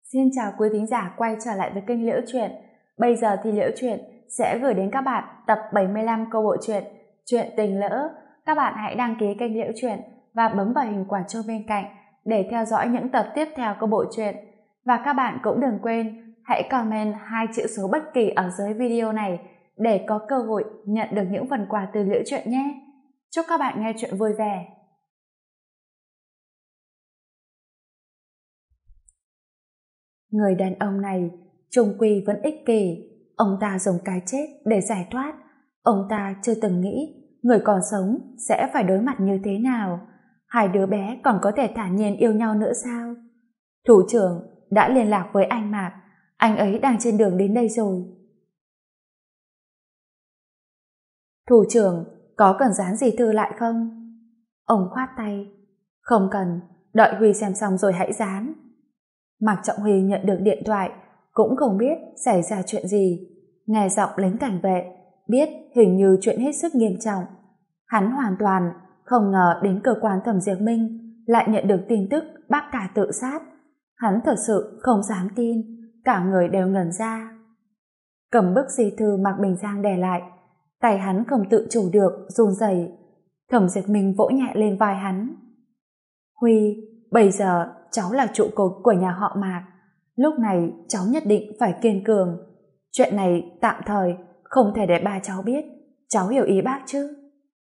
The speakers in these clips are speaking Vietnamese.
Xin chào quý thính giả quay trở lại với kênh Liễu Chuyện. Bây giờ thì Liễu Chuyện sẽ gửi đến các bạn tập 75 câu bộ truyện Chuyện tình lỡ. Các bạn hãy đăng ký kênh Liễu Chuyện và bấm vào hình quả chuông bên cạnh để theo dõi những tập tiếp theo của bộ truyện. Và các bạn cũng đừng quên hãy comment 2 chữ số bất kỳ ở dưới video này để có cơ hội nhận được những phần quà từ Liễu Chuyện nhé. Chúc các bạn nghe chuyện vui vẻ. Người đàn ông này chung quy vẫn ích kỷ. Ông ta dùng cái chết để giải thoát. Ông ta chưa từng nghĩ người còn sống sẽ phải đối mặt như thế nào. Hai đứa bé còn có thể thản nhiên yêu nhau nữa sao? Thủ trưởng đã liên lạc với anh Mạc. Anh ấy đang trên đường đến đây rồi. Thủ trưởng, có cần dán gì thư lại không? Ông khoát tay. Không cần, đợi Huy xem xong rồi hãy dán. Mạc Trọng Huy nhận được điện thoại, cũng không biết xảy ra chuyện gì. Nghe giọng lính cảnh vệ, biết hình như chuyện hết sức nghiêm trọng. Hắn hoàn toàn không ngờ đến cơ quan thẩm Diệp Minh lại nhận được tin tức bác cả tự sát. Hắn thật sự không dám tin, cả người đều ngẩn ra. Cầm bức di thư Mạc Bình Giang để lại, tay hắn không tự chủ được, run rẩy. Thẩm Diệp Minh vỗ nhẹ lên vai hắn. Huy, bây giờ cháu là trụ cột của nhà họ Mạc. Lúc này cháu nhất định phải kiên cường. Chuyện này tạm thời không thể để ba cháu biết. Cháu hiểu ý bác chứ?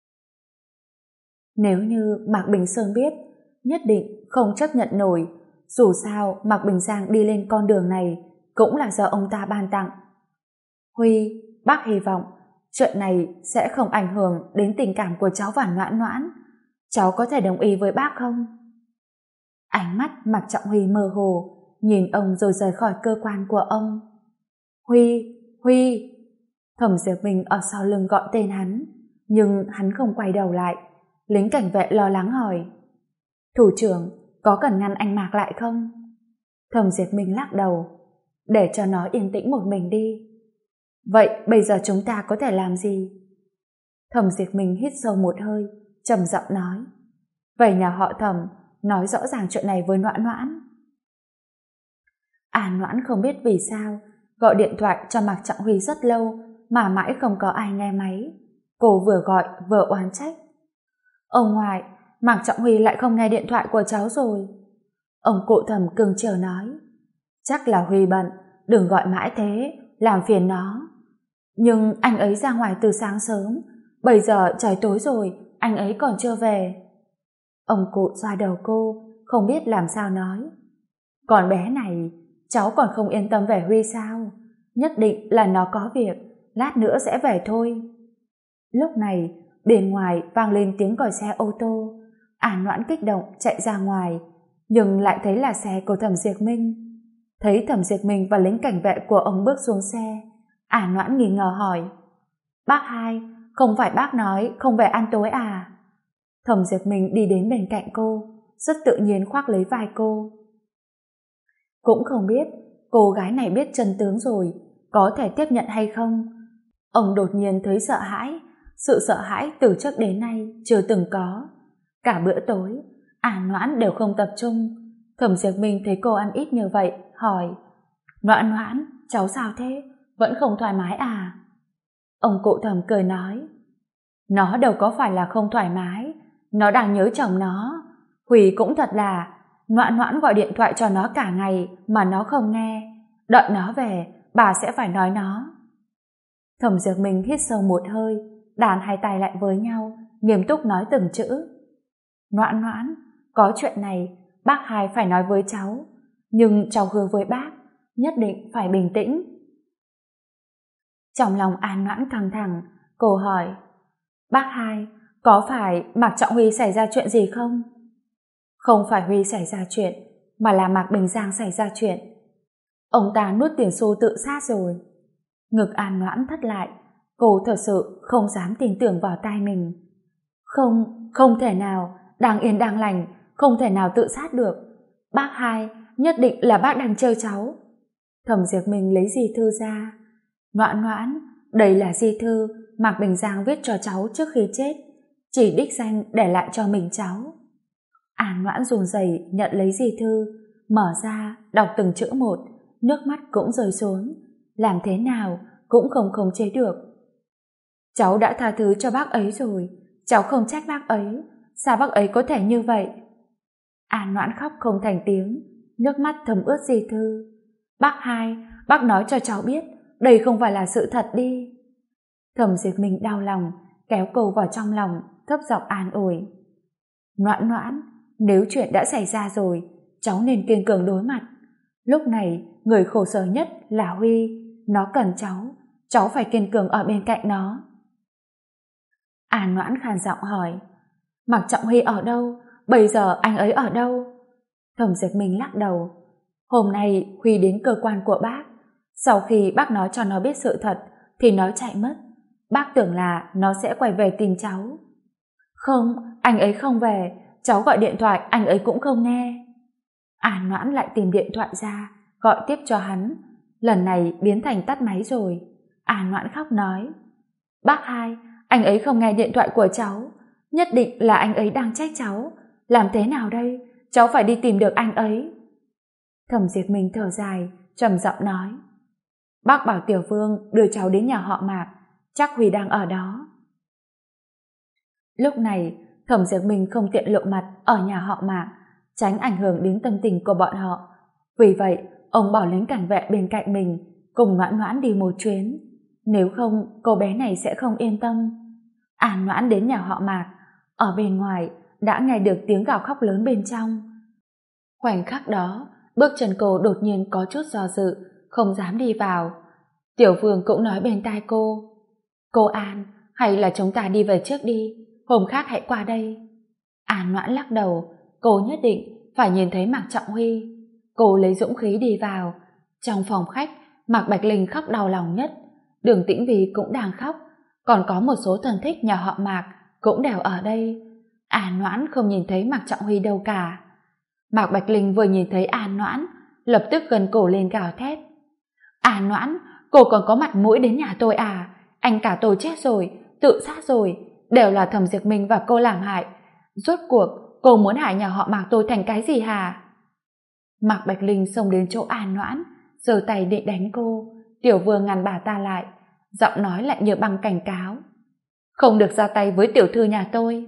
Nếu như Mạc Bình Sơn biết, nhất định không chấp nhận nổi. Dù sao Mạc Bình Giang đi lên con đường này cũng là do ông ta ban tặng. Huy, bác hy vọng chuyện này sẽ không ảnh hưởng đến tình cảm của cháu và Noãn Noãn. Cháu có thể đồng ý với bác không? Ánh mắt Mạc Trọng Huy mơ hồ, nhìn ông rồi rời khỏi cơ quan của ông. Huy, Huy! Thẩm Diệp Minh ở sau lưng gọi tên hắn, nhưng hắn không quay đầu lại. Lính cảnh vệ lo lắng hỏi. Thủ trưởng, có cần ngăn anh Mạc lại không? Thẩm Diệp Minh lắc đầu. Để cho nó yên tĩnh một mình đi. Vậy bây giờ chúng ta có thể làm gì? Thẩm Diệp Minh hít sâu một hơi, trầm giọng nói. Vậy nhà họ Thẩm nói rõ ràng chuyện này với Noãn Noãn. Noãn không biết vì sao gọi điện thoại cho Mạc Trọng Huy rất lâu mà mãi không có ai nghe máy. Cô vừa gọi vừa oán trách. Ông ngoại, Mạc Trọng Huy lại không nghe điện thoại của cháu rồi. Ông cụ Thẩm cưng chiều nói. Chắc là Huy bận, đừng gọi mãi thế, làm phiền nó. Nhưng anh ấy ra ngoài từ sáng sớm, bây giờ trời tối rồi, anh ấy còn chưa về. Ông cụ xoa đầu cô, không biết làm sao nói. Còn bé này, cháu còn không yên tâm về Huy sao? Nhất định là nó có việc, lát nữa sẽ về thôi. Lúc này, bên ngoài vang lên tiếng còi xe ô tô. Noãn kích động chạy ra ngoài, nhưng lại thấy là xe của Thẩm Diệp Minh. Thấy Thẩm Diệp Minh và lính cảnh vệ của ông bước xuống xe, Noãn nghi ngờ hỏi. Bác hai, không phải bác nói không về ăn tối à? Thẩm Diệp Minh đi đến bên cạnh cô, rất tự nhiên khoác lấy vai cô. Cũng không biết cô gái này biết chân tướng rồi, có thể tiếp nhận hay không. Ông đột nhiên thấy sợ hãi, sự sợ hãi từ trước đến nay chưa từng có. Cả bữa tối, Noãn đều không tập trung. Thẩm Diệp Minh thấy cô ăn ít như vậy, hỏi. Noãn Noãn, cháu sao thế? Vẫn không thoải mái à? Ông cụ Thẩm cười nói. Nó đâu có phải là không thoải mái, nó đang nhớ chồng nó. Huy cũng thật là, Noãn Noãn gọi điện thoại cho nó cả ngày mà nó không nghe. Đợi nó về, bà sẽ phải nói nó. Thẩm Diệp Minh hít sâu một hơi, đàn hai tay lại với nhau, nghiêm túc nói từng chữ. Noãn Noãn, có chuyện này bác hai phải nói với cháu, nhưng cháu hứa với bác nhất định phải bình tĩnh. Trong lòng Noãn căng thẳng, cô hỏi. Bác hai, có phải Mạc Trọng Huy xảy ra chuyện gì không? Không phải Huy xảy ra chuyện, mà là Mạc Bình Giang xảy ra chuyện. Ông ta nuốt tiền xu tự sát rồi. Ngực Noãn thắt lại, cô thật sự không dám tin tưởng vào tai mình. Không thể nào, đang yên đang lành, không thể nào tự sát được. Bác hai, nhất định là bác đang trêu cháu. Thẩm Diệp Minh lấy di thư ra. Noãn Noãn, đây là di thư Mạc Bình Giang viết cho cháu trước khi chết, chỉ đích danh để lại cho mình cháu. Noãn run rẩy nhận lấy di thư, mở ra, đọc từng chữ một, nước mắt cũng rơi xuống, làm thế nào cũng không khống chế được. Cháu đã tha thứ cho bác ấy rồi, cháu không trách bác ấy, sao bác ấy có thể như vậy? An Noãn khóc không thành tiếng, nước mắt thấm ướt di thư. Bác hai, bác nói cho cháu biết, đây không phải là sự thật đi. Thẩm Diệt Minh đau lòng, kéo cô vào trong lòng, thấp giọng an ủi. Noãn Noãn, nếu chuyện đã xảy ra rồi, cháu nên kiên cường đối mặt. Lúc này, người khổ sở nhất là Huy, nó cần cháu phải kiên cường ở bên cạnh nó. An Noãn khàn giọng hỏi, Mạc Trọng Huy ở đâu? Bây giờ anh ấy ở đâu? Thẩm Diệt Minh lắc đầu. Hôm nay Huy đến cơ quan của bác. Sau khi bác nói cho nó biết sự thật, thì nó chạy mất. Bác tưởng là nó sẽ quay về tìm cháu. Không, anh ấy không về. Cháu gọi điện thoại, anh ấy cũng không nghe. An Noãn lại tìm điện thoại ra, gọi tiếp cho hắn. Lần này biến thành tắt máy rồi. An Noãn khóc nói, bác hai, anh ấy không nghe điện thoại của cháu. Nhất định là anh ấy đang trách cháu. Làm thế nào đây? Cháu phải đi tìm được anh ấy. Thẩm Diệt Minh thở dài, trầm giọng nói, bác bảo Tiểu Vương đưa cháu đến nhà họ Mạc, chắc Huy đang ở đó. Lúc này, Thẩm Diệt Minh không tiện lộ mặt ở nhà họ Mạc, tránh ảnh hưởng đến tâm tình của bọn họ. Vì vậy, ông bảo lính cảnh vệ bên cạnh mình cùng Noãn Noãn đi một chuyến. Nếu không, cô bé này sẽ không yên tâm. An Noãn đến nhà họ Mạc, ở bên ngoài đã nghe được tiếng gào khóc lớn bên trong. Khoảnh khắc đó, bước chân cô đột nhiên có chút do dự, không dám đi vào. Tiểu Vương cũng nói bên tai cô An, hay là chúng ta đi về trước đi, hôm khác hãy qua đây. An Noãn lắc đầu, cô nhất định phải nhìn thấy Mạc Trọng Huy. Cô lấy dũng khí đi vào. Trong phòng khách, Mạc Bạch Linh khóc đau lòng nhất, Đường Tĩnh Vy cũng đang khóc, còn có một số thân thích nhà họ Mạc cũng đều ở đây. An Noãn không nhìn thấy Mạc Trọng Huy đâu cả. Mạc Bạch Linh vừa nhìn thấy An Noãn, lập tức gần cổ lên gào thét. An Noãn, cô còn có mặt mũi đến nhà tôi à? Anh cả tôi chết rồi, tự sát rồi, đều là Thẩm Diệt Minh và cô làm hại. Rốt cuộc, cô muốn hại nhà họ Mạc tôi thành cái gì hả? Mạc Bạch Linh xông đến chỗ An Noãn, giơ tay định đánh cô. Tiểu Vương ngăn bà ta lại, giọng nói lại như băng cảnh cáo. Không được ra tay với tiểu thư nhà tôi.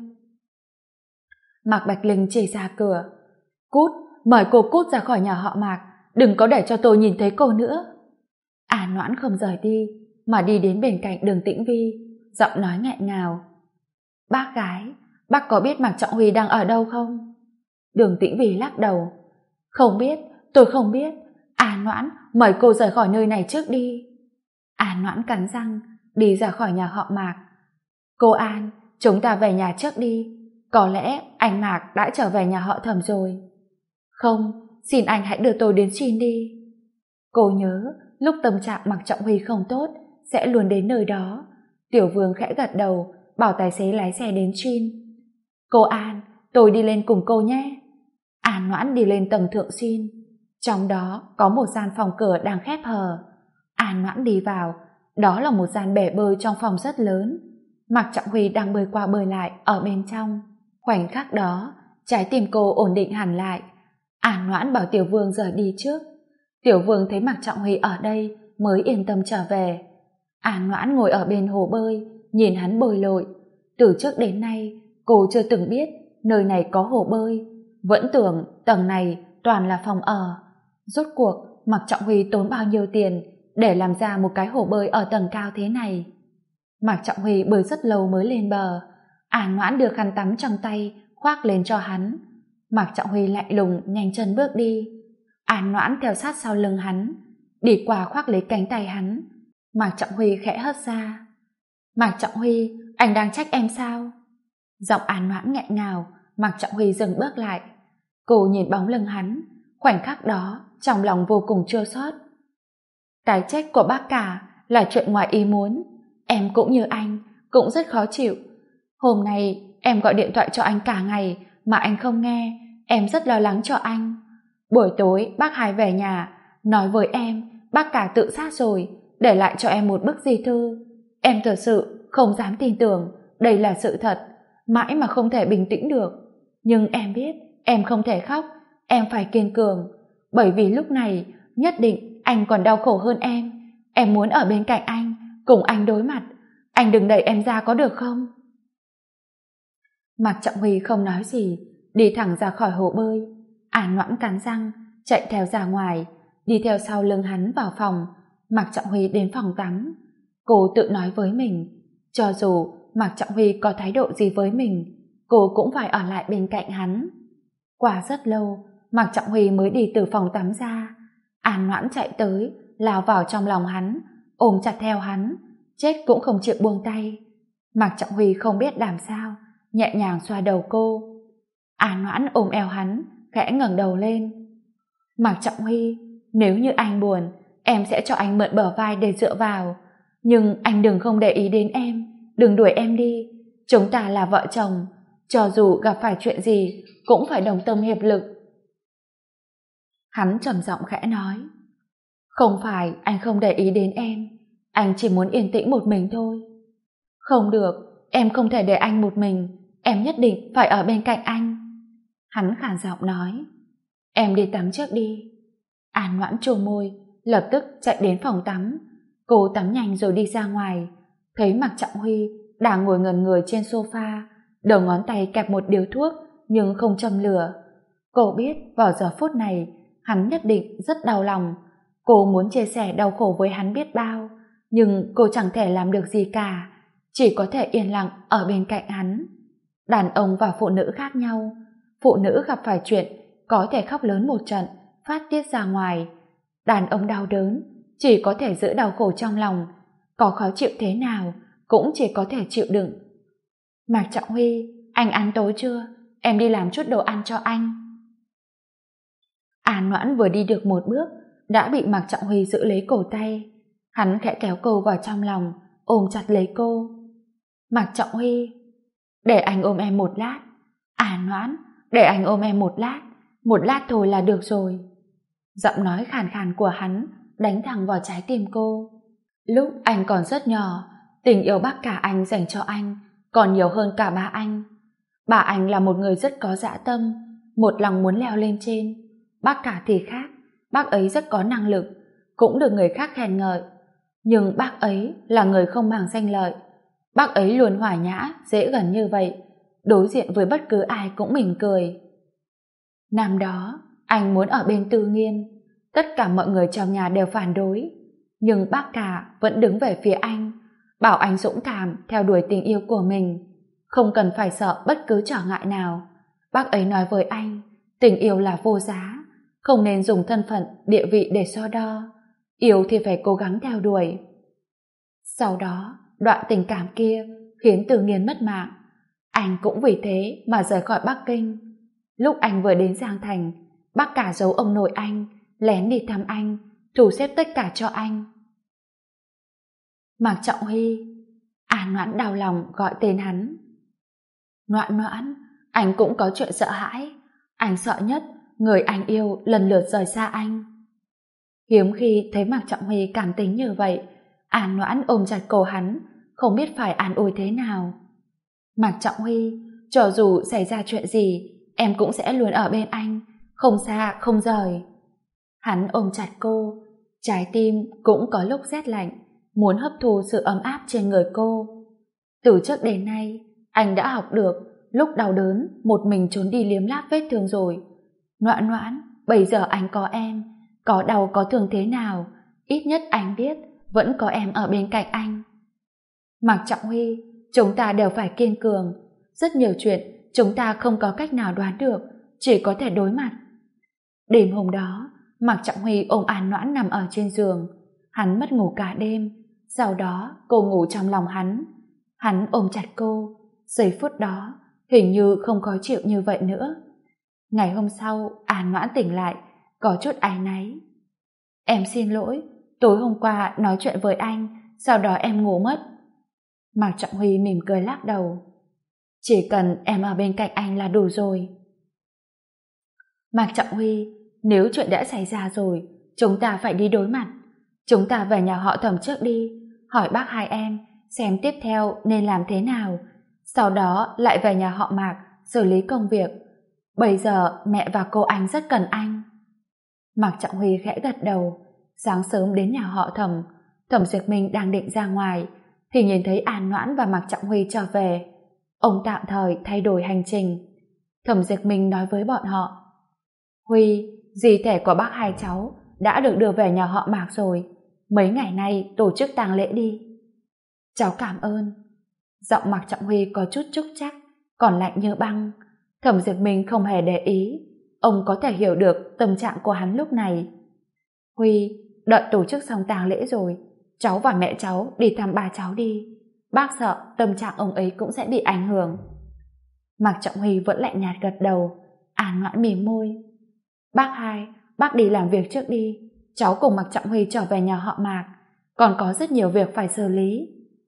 Mạc Bạch Linh chỉ ra cửa. Cút, mời cô cút ra khỏi nhà họ Mạc, đừng có để cho tôi nhìn thấy cô nữa. An Noãn không rời đi, mà đi đến bên cạnh Đường Tĩnh Vy, giọng nói nghẹn ngào. Bác gái, bác có biết Mạc Trọng Huy đang ở đâu không? Đường Tĩnh Vy lắc đầu. Không biết, tôi không biết. An Noãn, mời cô rời khỏi nơi này trước đi. An Noãn cắn răng, đi ra khỏi nhà họ Mạc. Cô An, chúng ta về nhà trước đi. Có lẽ anh Mạc đã trở về nhà họ Thẩm rồi. Không, xin anh hãy đưa tôi đến Chin đi. Cô nhớ, lúc tâm trạng Mạc Trọng Huy không tốt, sẽ luôn đến nơi đó. Tiểu Vương khẽ gật đầu, bảo tài xế lái xe đến Chin. Cô An, tôi đi lên cùng cô nhé. An Noãn đi lên tầng thượng Chin. Trong đó có một gian phòng cửa đang khép hờ. An Noãn đi vào, đó là một gian bể bơi trong phòng rất lớn. Mạc Trọng Huy đang bơi qua bơi lại ở bên trong. Khoảnh khắc đó, trái tim cô ổn định hẳn lại. An Noãn bảo Tiểu Vương rời đi trước. Tiểu Vương thấy Mạc Trọng Huy ở đây mới yên tâm trở về. An Noãn ngồi ở bên hồ bơi, nhìn hắn bơi lội. Từ trước đến nay, cô chưa từng biết nơi này có hồ bơi, vẫn tưởng tầng này toàn là phòng ở. Rốt cuộc, Mạc Trọng Huy tốn bao nhiêu tiền để làm ra một cái hồ bơi ở tầng cao thế này? Mạc Trọng Huy bơi rất lâu mới lên bờ. An Noãn đưa khăn tắm trong tay khoác lên cho hắn. Mạc Trọng Huy lạnh lùng nhanh chân bước đi. An Noãn theo sát sau lưng hắn, đi qua khoác lấy cánh tay hắn. Mạc Trọng Huy khẽ hất ra. Mạc Trọng Huy, anh đang trách em sao? Giọng An Noãn nghẹn ngào. Mạc Trọng Huy dừng bước lại. Cô nhìn bóng lưng hắn, khoảnh khắc đó trong lòng vô cùng chua xót. Cái chết của bác cả là chuyện ngoài ý muốn. Em cũng như anh, cũng rất khó chịu. Hôm nay em gọi điện thoại cho anh cả ngày mà anh không nghe, em rất lo lắng cho anh. Buổi tối bác hai về nhà, nói với em bác cả tự sát rồi, để lại cho em một bức di thư. Em thật sự không dám tin tưởng đây là sự thật, mãi mà không thể bình tĩnh được. Nhưng em biết em không thể khóc, em phải kiên cường. bởi vì lúc này nhất định anh còn đau khổ hơn em. Em muốn ở bên cạnh anh, cùng anh đối mặt. Anh đừng đẩy em ra có được không? Mạc Trọng Huy không nói gì, đi thẳng ra khỏi hồ bơi. An Noãn cắn răng, chạy theo ra ngoài, đi theo sau lưng hắn vào phòng. Mạc Trọng Huy đến phòng tắm. Cô tự nói với mình, cho dù Mạc Trọng Huy có thái độ gì với mình, cô cũng phải ở lại bên cạnh hắn. Qua rất lâu, Mạc Trọng Huy mới đi từ phòng tắm ra. An Noãn chạy tới, lao vào trong lòng hắn, ôm chặt theo hắn, chết cũng không chịu buông tay. Mạc Trọng Huy không biết làm sao, nhẹ nhàng xoa đầu cô. An Noãn ôm eo hắn, khẽ ngẩng đầu lên. Mạc Trọng Huy, nếu như anh buồn, em sẽ cho anh mượn bờ vai để dựa vào. Nhưng anh đừng không để ý đến em, đừng đuổi em đi. Chúng ta là vợ chồng, cho dù gặp phải chuyện gì cũng phải đồng tâm hiệp lực. Hắn trầm giọng khẽ nói, không phải anh không để ý đến em, anh chỉ muốn yên tĩnh một mình thôi. Không được, em không thể để anh một mình, em nhất định phải ở bên cạnh anh. Hắn khàn giọng nói, em đi tắm trước đi. An Noãn trô môi, lập tức chạy đến phòng tắm. Cô tắm nhanh rồi đi ra ngoài, thấy Mạc Trọng Huy đang ngồi ngẩn người trên sofa, đầu ngón tay kẹp một điếu thuốc nhưng không châm lửa. Cô biết vào giờ phút này hắn nhất định rất đau lòng. Cô muốn chia sẻ đau khổ với hắn biết bao, nhưng cô chẳng thể làm được gì cả, chỉ có thể yên lặng ở bên cạnh hắn. Đàn ông và phụ nữ khác nhau, phụ nữ gặp phải chuyện có thể khóc lớn một trận, phát tiết ra ngoài. Đàn ông đau đớn chỉ có thể giữ đau khổ trong lòng, có khó chịu thế nào cũng chỉ có thể chịu đựng. Mạc Trọng Huy, anh ăn tối chưa? Em đi làm chút đồ ăn cho anh. An Noãn vừa đi được một bước đã bị Mạc Trọng Huy giữ lấy cổ tay. Hắn khẽ kéo cô vào trong lòng, ôm chặt lấy cô. Mạc Trọng Huy, để anh ôm em một lát. An Noãn, để anh ôm em một lát thôi là được rồi. Giọng nói khàn khàn của hắn đánh thẳng vào trái tim cô. Lúc anh còn rất nhỏ, tình yêu bác cả anh dành cho anh còn nhiều hơn cả ba anh. Bà anh là một người rất có dã tâm, một lòng muốn leo lên trên. Bác cả thì khác, bác ấy rất có năng lực, cũng được người khác khen ngợi. Nhưng bác ấy là người không màng danh lợi. Bác ấy luôn hòa nhã, dễ gần như vậy, đối diện với bất cứ ai cũng mỉm cười. Năm đó, anh muốn ở bên Tư Nghiên, tất cả mọi người trong nhà đều phản đối, nhưng bác cả vẫn đứng về phía anh, bảo anh dũng cảm theo đuổi tình yêu của mình, không cần phải sợ bất cứ trở ngại nào. Bác ấy nói với anh, tình yêu là vô giá, không nên dùng thân phận, địa vị để so đo, yêu thì phải cố gắng theo đuổi. Sau đó, đoạn tình cảm kia khiến Từ Nghiên mất mạng, anh cũng vì thế mà rời khỏi Bắc Kinh. Lúc anh vừa đến Giang Thành, bác cả giấu ông nội anh, lén đi thăm anh, thu xếp tất cả cho anh. Mạc Trọng Huy. An Noãn đau lòng gọi tên hắn. Noãn Noãn, anh cũng có chuyện sợ hãi. Anh sợ nhất người anh yêu lần lượt rời xa anh. Hiếm khi thấy Mạc Trọng Huy cảm tính như vậy, An Noãn ôm chặt cổ hắn, không biết phải an ủi thế nào. Mạc Trọng Huy, cho dù xảy ra chuyện gì, em cũng sẽ luôn ở bên anh, không xa không rời. Hắn ôm chặt cô, trái tim cũng có lúc rét lạnh, muốn hấp thu sự ấm áp trên người cô. Từ trước đến nay, anh đã học được lúc đau đớn một mình trốn đi liếm láp vết thương rồi. Noãn Noãn, bây giờ anh có em, có đau có thương thế nào, ít nhất anh biết vẫn có em ở bên cạnh anh. Mạc Trọng Huy, chúng ta đều phải kiên cường, rất nhiều chuyện chúng ta không có cách nào đoán được, chỉ có thể đối mặt. Đêm hôm đó, Mạc Trọng Huy ôm An Noãn nằm ở trên giường, hắn mất ngủ cả đêm, sau đó cô ngủ trong lòng hắn. Hắn ôm chặt cô, giây phút đó hình như không khó chịu như vậy nữa. Ngày hôm sau, An Noãn tỉnh lại, có chút áy náy. Em xin lỗi, tối hôm qua nói chuyện với anh, sau đó em ngủ mất. Mạc Trọng Huy mỉm cười lắc đầu. Chỉ cần em ở bên cạnh anh là đủ rồi. Mạc Trọng Huy, nếu chuyện đã xảy ra rồi, chúng ta phải đi đối mặt. Chúng ta về nhà họ Thẩm trước đi, hỏi bác hai em xem tiếp theo nên làm thế nào, sau đó lại về nhà họ Mạc xử lý công việc. Bây giờ mẹ và cô anh rất cần anh. Mạc Trọng Huy khẽ gật đầu. Sáng sớm đến nhà họ Thẩm, Thẩm Duyệt Minh đang định ra ngoài thì nhìn thấy An Noãn và Mạc Trọng Huy trở về. Ông tạm thời thay đổi hành trình. Thẩm Duyệt Minh nói với bọn họ: Huy, di thể của bác hai cháu đã được đưa về nhà họ Mạc rồi. Mấy ngày nay tổ chức tang lễ đi. Cháu cảm ơn. Giọng Mạc Trọng Huy có chút trúc trắc, còn lạnh như băng. Thẩm Duyệt Minh không hề để ý. Ông có thể hiểu được tâm trạng của hắn lúc này. Huy, đợi tổ chức xong tang lễ rồi, cháu và mẹ cháu đi thăm ba cháu đi. Bác sợ tâm trạng ông ấy cũng sẽ bị ảnh hưởng. Mạc Trọng Huy vẫn lạnh nhạt gật đầu. An Noãn mỉm môi. Bác hai, bác đi làm việc trước đi. Cháu cùng Mạc Trọng Huy trở về nhà họ Mạc. Còn có rất nhiều việc phải xử lý.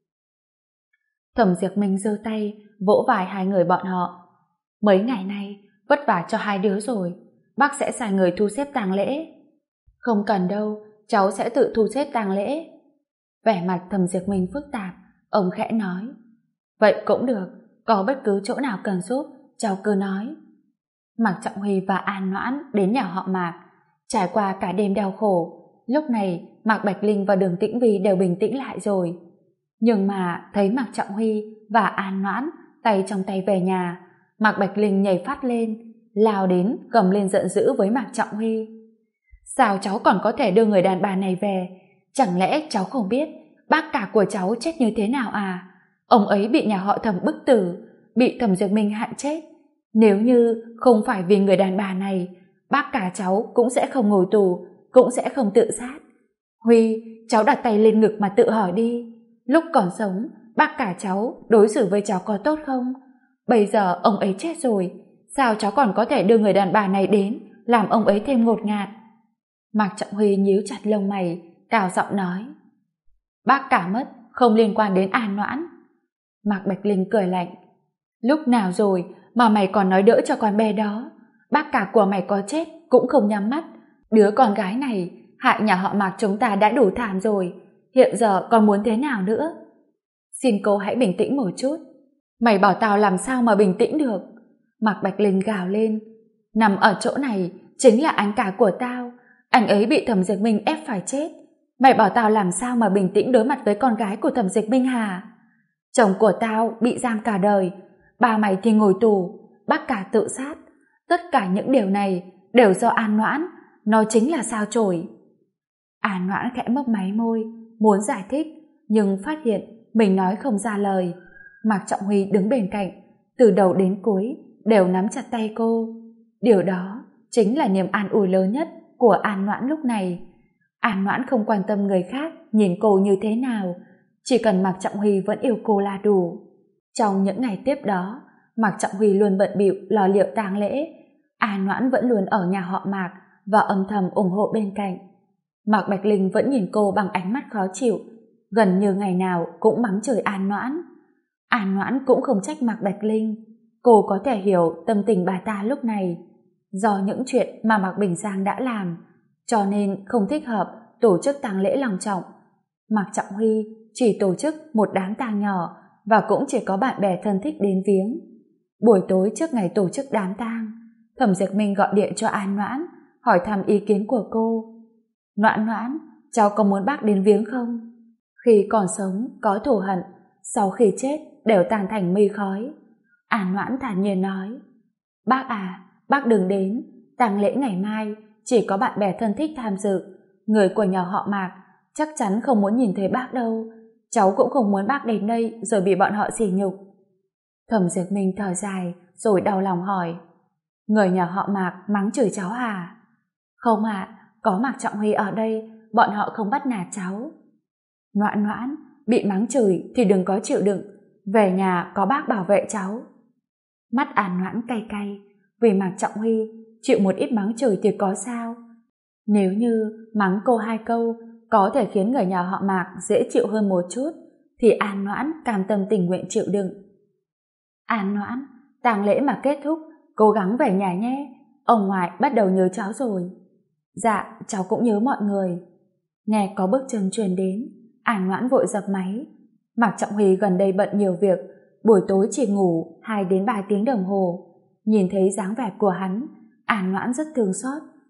Thẩm Diệp Minh giơ tay vỗ vai hai người bọn họ. Mấy ngày nay vất vả cho hai đứa rồi. Bác sẽ sai người thu xếp tang lễ. Không cần đâu, cháu sẽ tự thu xếp tang lễ. Vẻ mặt Thẩm Diệp Minh phức tạp, ông khẽ nói. Vậy cũng được, có bất cứ chỗ nào cần giúp, cháu cứ nói. Mạc Trọng Huy và An Noãn đến nhà họ Mạc. Trải qua cả đêm đau khổ, lúc này Mạc Bạch Linh và Đường Tĩnh Vi đều bình tĩnh lại rồi. Nhưng mà thấy Mạc Trọng Huy và An Noãn tay trong tay về nhà, Mạc Bạch Linh nhảy phát lên, lao đến gầm lên giận dữ với Mạc Trọng Huy. Sao cháu còn có thể đưa người đàn bà này về? Chẳng lẽ cháu không biết bác cả của cháu chết như thế nào à? Ông ấy bị nhà họ Thẩm bức tử, bị Thẩm Duyệt Minh hại chết. Nếu như không phải vì người đàn bà này, bác cả cháu cũng sẽ không ngồi tù, cũng sẽ không tự sát. Huy, cháu đặt tay lên ngực mà tự hỏi đi. Lúc còn sống, bác cả cháu đối xử với cháu có tốt không? Bây giờ ông ấy chết rồi, sao cháu còn có thể đưa người đàn bà này đến, làm ông ấy thêm ngột ngạt? Mạc Trọng Huy nhíu chặt lông mày, cao giọng nói. Bác cả mất, không liên quan đến An Noãn. Mạc Bạch Linh cười lạnh. Lúc nào rồi mà mày còn nói đỡ cho con bé đó? Bác cả của mày có chết cũng không nhắm mắt. Đứa con gái này hại nhà họ Mạc chúng ta đã đủ thảm rồi, hiện giờ còn muốn thế nào nữa? Xin cô hãy bình tĩnh một chút. Mày bảo tao làm sao mà bình tĩnh được? Mạc Bạch Linh gào lên. Nằm ở chỗ này chính là anh cả của tao, anh ấy bị Thẩm Diệp Minh ép phải chết. Mày bảo tao làm sao mà bình tĩnh đối mặt với con gái của Thẩm Diệp Minh hả? Chồng của tao bị giam cả đời, ba mày thì ngồi tù, bác cả tự sát. Tất cả những điều này đều do An Noãn, nó chính là sao chổi. An Noãn khẽ mấp máy môi, muốn giải thích, nhưng phát hiện mình nói không ra lời. Mạc Trọng Huy đứng bên cạnh, từ đầu đến cuối đều nắm chặt tay cô. Điều đó chính là niềm an ủi lớn nhất của An Noãn lúc này. An Noãn không quan tâm người khác nhìn cô như thế nào, chỉ cần Mạc Trọng Huy vẫn yêu cô là đủ. Trong những ngày tiếp đó, Mạc Trọng Huy luôn bận bịu lo liệu tang lễ. An Noãn vẫn luôn ở nhà họ Mạc và âm thầm ủng hộ bên cạnh. Mạc Bạch Linh vẫn nhìn cô bằng ánh mắt khó chịu, gần như ngày nào cũng mắng chửi An Noãn. An Noãn cũng không trách Mạc Bạch Linh, cô có thể hiểu tâm tình bà ta lúc này. Do những chuyện mà Mạc Bình Giang đã làm, cho nên không thích hợp tổ chức tang lễ long trọng. Mạc Trọng Huy chỉ tổ chức một đám tang nhỏ và cũng chỉ có bạn bè thân thích đến viếng. Buổi tối trước ngày tổ chức đám tang, Thẩm Diệp Minh gọi điện cho An Noãn, hỏi thăm ý kiến của cô. Noãn Noãn, cháu có muốn bác đến viếng không? Khi còn sống có thù hận, sau khi chết đều tan thành mây khói. An Noãn thản nhiên nói. Bác à, bác đừng đến, tang lễ ngày mai chỉ có bạn bè thân thích tham dự, người của nhà họ Mạc chắc chắn không muốn nhìn thấy bác đâu. Cháu cũng không muốn bác đến đây rồi bị bọn họ sỉ nhục. Thẩm Diệp Minh thở dài rồi đau lòng hỏi. Người nhà họ Mạc mắng chửi cháu hả? Không ạ, có Mạc Trọng Huy ở đây, bọn họ không bắt nạt cháu. Noãn Noãn, bị mắng chửi thì đừng có chịu đựng, về nhà có bác bảo vệ cháu. Mắt An Noãn cay cay, vì Mạc Trọng Huy chịu một ít mắng chửi thì có sao? Nếu như mắng cô 2 câu có thể khiến người nhà họ Mạc dễ chịu hơn một chút, thì An Noãn cam tâm tình nguyện chịu đựng. An Noãn, tang lễ mà kết thúc, cố gắng về nhà nhé, ông ngoại bắt đầu nhớ cháu rồi. Dạ, cháu cũng nhớ mọi người. Nghe có bước chân truyền đến, An Noãn vội dập máy. Mạc Trọng Huy gần đây bận nhiều việc, buổi tối chỉ ngủ 2 đến 3 tiếng đồng hồ. Nhìn thấy dáng vẻ của hắn, An Noãn rất thương xót.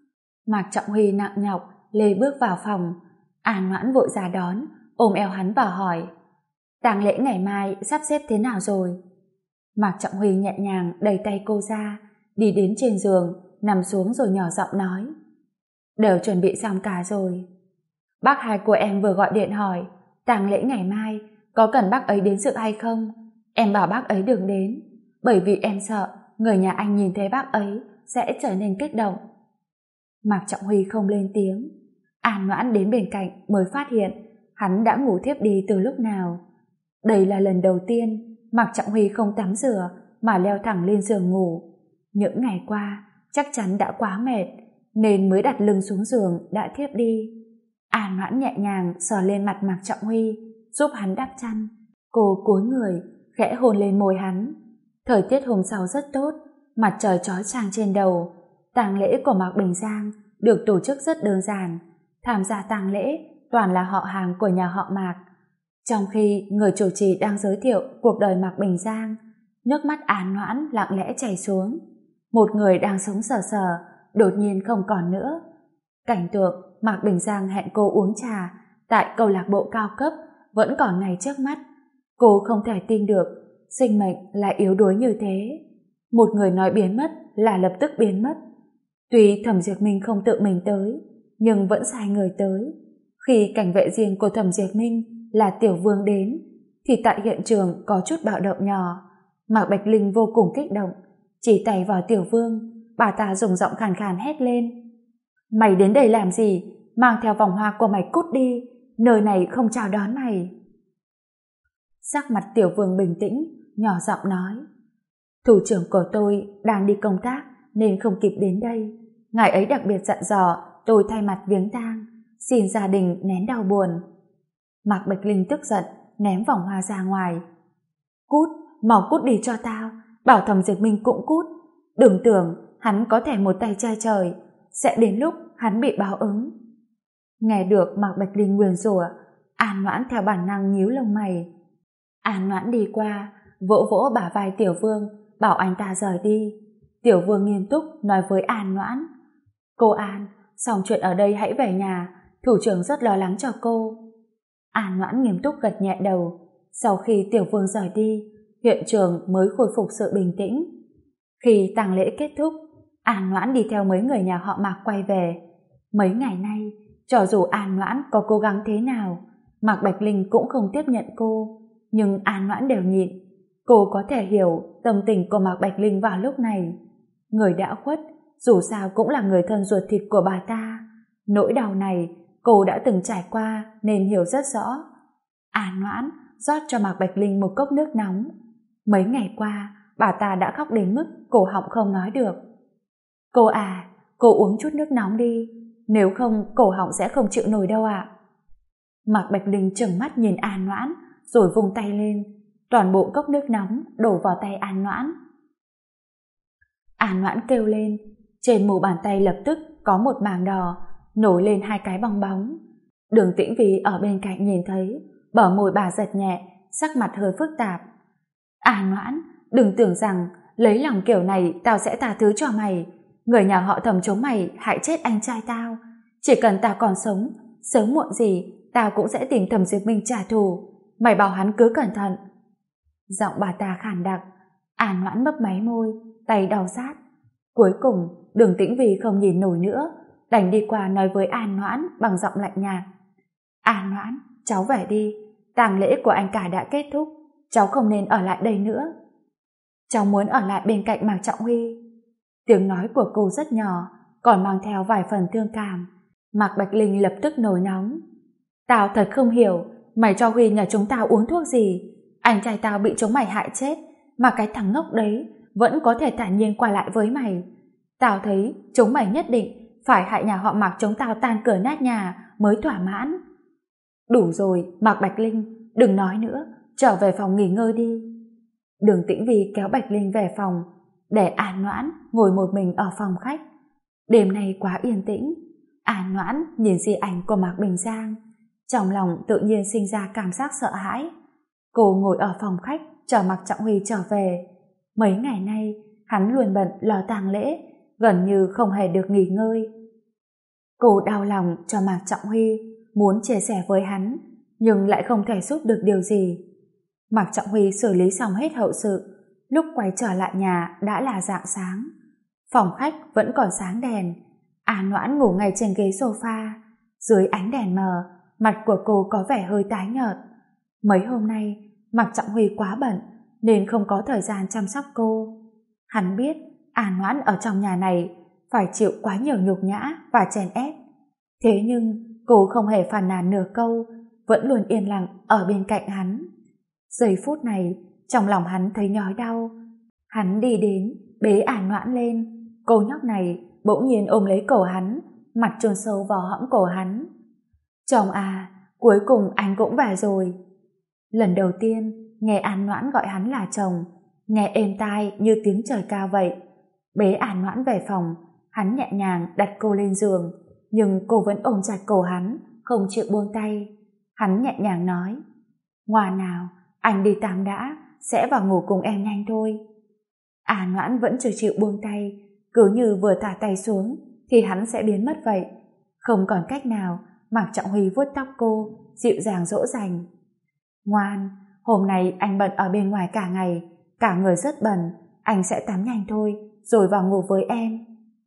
Mạc Trọng Huy nặng nhọc lê bước vào phòng. An Noãn vội ra đón, ôm eo hắn và hỏi: tang lễ ngày mai sắp xếp thế nào rồi? Mạc Trọng Huy nhẹ nhàng đẩy tay cô ra, đi đến trên giường, nằm xuống rồi nhỏ giọng nói: đều chuẩn bị xong cả rồi. Bác hai của em vừa gọi điện hỏi tang lễ ngày mai có cần bác ấy đến dự hay không. Em bảo bác ấy đừng đến, bởi vì em sợ người nhà anh nhìn thấy bác ấy sẽ trở nên kích động. Mạc Trọng Huy không lên tiếng. An Noãn đến bên cạnh mới phát hiện hắn đã ngủ thiếp đi từ lúc nào. Đây là lần đầu tiên Mạc Trọng Huy không tắm rửa mà leo thẳng lên giường ngủ. Những ngày qua chắc chắn đã quá mệt nên mới đặt lưng xuống giường đã thiếp đi. An Noãn nhẹ nhàng sờ lên mặt Mạc Trọng Huy, giúp hắn đắp chăn. Cô cúi người khẽ hôn lên môi hắn. Thời tiết hôm sau rất tốt, mặt trời chói chang trên đầu. Tang lễ của Mạc Bình Giang được tổ chức rất đơn giản. Tham gia tang lễ toàn là họ hàng của nhà họ Mạc. Trong khi người chủ trì đang giới thiệu cuộc đời Mạc Bình Giang, nước mắt An Noãn lặng lẽ chảy xuống. Một người đang sống sờ sờ đột nhiên không còn nữa. Cảnh tượng Mạc Bình Giang hẹn cô uống trà tại câu lạc bộ cao cấp vẫn còn ngay trước mắt. Cô không thể tin được sinh mệnh lại yếu đuối như thế. Một người nói biến mất là lập tức biến mất. Tuy Thẩm Diệp Minh không tự mình tới, nhưng vẫn sai người tới. Khi cảnh vệ riêng của Thẩm Diệp Minh là Tiểu Vương đến, thì tại hiện trường có chút bạo động nhỏ. Mạc Bạch Linh vô cùng kích động, chỉ tay vào Tiểu Vương. Bà ta dùng giọng khàn khàn hét lên: mày đến đây làm gì? Mang theo vòng hoa của mày cút đi, nơi này không chào đón mày. Sắc mặt Tiểu Vương bình tĩnh, nhỏ giọng nói: thủ trưởng của tôi đang đi công tác nên không kịp đến đây. Ngài ấy đặc biệt dặn dò tôi thay mặt viếng tang, xin gia đình nén đau buồn. Mạc Bạch Linh tức giận ném vòng hoa ra ngoài. Cút, mau cút đi cho tao, bảo Thẩm Diệp Minh cũng cút. Đừng tưởng hắn có thể một tay che trời, sẽ đến lúc hắn bị báo ứng. Nghe được Mạc Bạch Linh nguyền rủa, An Noãn theo bản năng nhíu lông mày. An Noãn đi qua vỗ vỗ bả vai Tiểu Vương, bảo anh ta rời đi. Tiểu Vương nghiêm túc nói với An Noãn: cô An, xong chuyện ở đây hãy về nhà, thủ trưởng rất lo lắng cho cô. An Noãn nghiêm túc gật nhẹ đầu. Sau khi Tiểu Vương rời đi, hiện trường mới khôi phục sự bình tĩnh. Khi tang lễ kết thúc, An Noãn đi theo mấy người nhà họ Mạc quay về. Mấy ngày nay, cho dù An Noãn có cố gắng thế nào, Mạc Bạch Linh cũng không tiếp nhận cô, nhưng An Noãn đều nhịn. Cô có thể hiểu tâm tình của Mạc Bạch Linh vào lúc này. Người đã khuất, dù sao cũng là người thân ruột thịt của bà ta. Nỗi đau này cô đã từng trải qua nên hiểu rất rõ. An Noãn rót cho Mạc Bạch Linh một cốc nước nóng. Mấy ngày qua, bà ta đã khóc đến mức cổ họng không nói được. Cô à, cô uống chút nước nóng đi, nếu không cổ họng sẽ không chịu nổi đâu ạ. Mạc Bạch Linh trừng mắt nhìn An Noãn, rồi vung tay lên. Toàn bộ cốc nước nóng đổ vào tay An Noãn. An Noãn kêu lên, trên mu bàn tay lập tức có một mảng đỏ, nổi lên hai cái bong bóng. Đường Tĩnh Vy ở bên cạnh nhìn thấy, bờ môi bà giật nhẹ, sắc mặt hơi phức tạp. An Noãn, đừng tưởng rằng lấy lòng kiểu này tao sẽ tha thứ cho mày. Người nhà họ Thẩm chống mày hại chết anh trai tao. Chỉ cần tao còn sống, sớm muộn gì tao cũng sẽ tìm Thẩm Diệp Minh trả thù. Mày bảo hắn cứ cẩn thận. Giọng bà ta khàn đặc. An Noãn mấp máy môi, tay đau rát. Cuối cùng Đường Tĩnh Vy không nhìn nổi nữa, đành đi qua nói với An Noãn bằng giọng lạnh nhạt: An Noãn, cháu về đi, tang lễ của anh cả đã kết thúc, cháu không nên ở lại đây nữa. Cháu muốn ở lại bên cạnh Mạc Trọng Huy. Tiếng nói của cô rất nhỏ, còn mang theo vài phần thương cảm. Mạc Bạch Linh lập tức nổi nóng. Tao thật không hiểu, mày cho Huy nhà chúng tao uống thuốc gì? Anh trai tao bị chúng mày hại chết, mà cái thằng ngốc đấy vẫn có thể thản nhiên qua lại với mày. Tao thấy chúng mày nhất định phải hại nhà họ Mạc chúng tao tan cửa nát nhà mới thỏa mãn. Đủ rồi, Mạc Bạch Linh, đừng nói nữa, trở về phòng nghỉ ngơi đi. Đường Tĩnh Vy kéo Bạch Linh về phòng, để An Noãn ngồi một mình ở phòng khách. Đêm nay quá yên tĩnh. An Noãn nhìn di ảnh của Mạc Bình Giang, trong lòng tự nhiên sinh ra cảm giác sợ hãi. Cô ngồi ở phòng khách chờ Mạc Trọng Huy trở về. Mấy ngày nay hắn luôn bận lo tang lễ, gần như không hề được nghỉ ngơi. Cô đau lòng cho Mạc Trọng Huy, muốn chia sẻ với hắn, nhưng lại không thể giúp được điều gì. Mạc Trọng Huy xử lý xong hết hậu sự, lúc quay trở lại nhà đã là rạng sáng. Phòng khách vẫn còn sáng đèn, An Noãn ngủ ngay trên ghế sofa. Dưới ánh đèn mờ, mặt của cô có vẻ hơi tái nhợt. Mấy hôm nay, Mạc Trọng Huy quá bận, nên không có thời gian chăm sóc cô. Hắn biết An Noãn ở trong nhà này phải chịu quá nhiều nhục nhã và chèn ép. Thế nhưng cô không hề phàn nàn nửa câu, vẫn luôn yên lặng ở bên cạnh hắn. Giây phút này, trong lòng hắn thấy nhói đau. Hắn đi đến, bế An Noãn lên. Cô nhóc này bỗng nhiên ôm lấy cổ hắn, mặt chôn sâu vào hõm cổ hắn. Chồng à, cuối cùng anh cũng về rồi. Lần đầu tiên nghe An Noãn gọi hắn là chồng, nghe êm tai như tiếng trời cao vậy. Bế An Noãn về phòng, hắn nhẹ nhàng đặt cô lên giường, nhưng cô vẫn ôm chặt cổ hắn, không chịu buông tay. Hắn nhẹ nhàng nói, ngoan nào, anh đi tắm đã, sẽ vào ngủ cùng em nhanh thôi. An Noãn vẫn chưa chịu buông tay, cứ như vừa thả tay xuống thì hắn sẽ biến mất vậy. Không còn cách nào, Mạc Trọng Huy vuốt tóc cô, dịu dàng dỗ dành. Ngoan, hôm nay anh bận ở bên ngoài cả ngày, cả người rất bẩn, anh sẽ tắm nhanh thôi, rồi vào ngủ với em.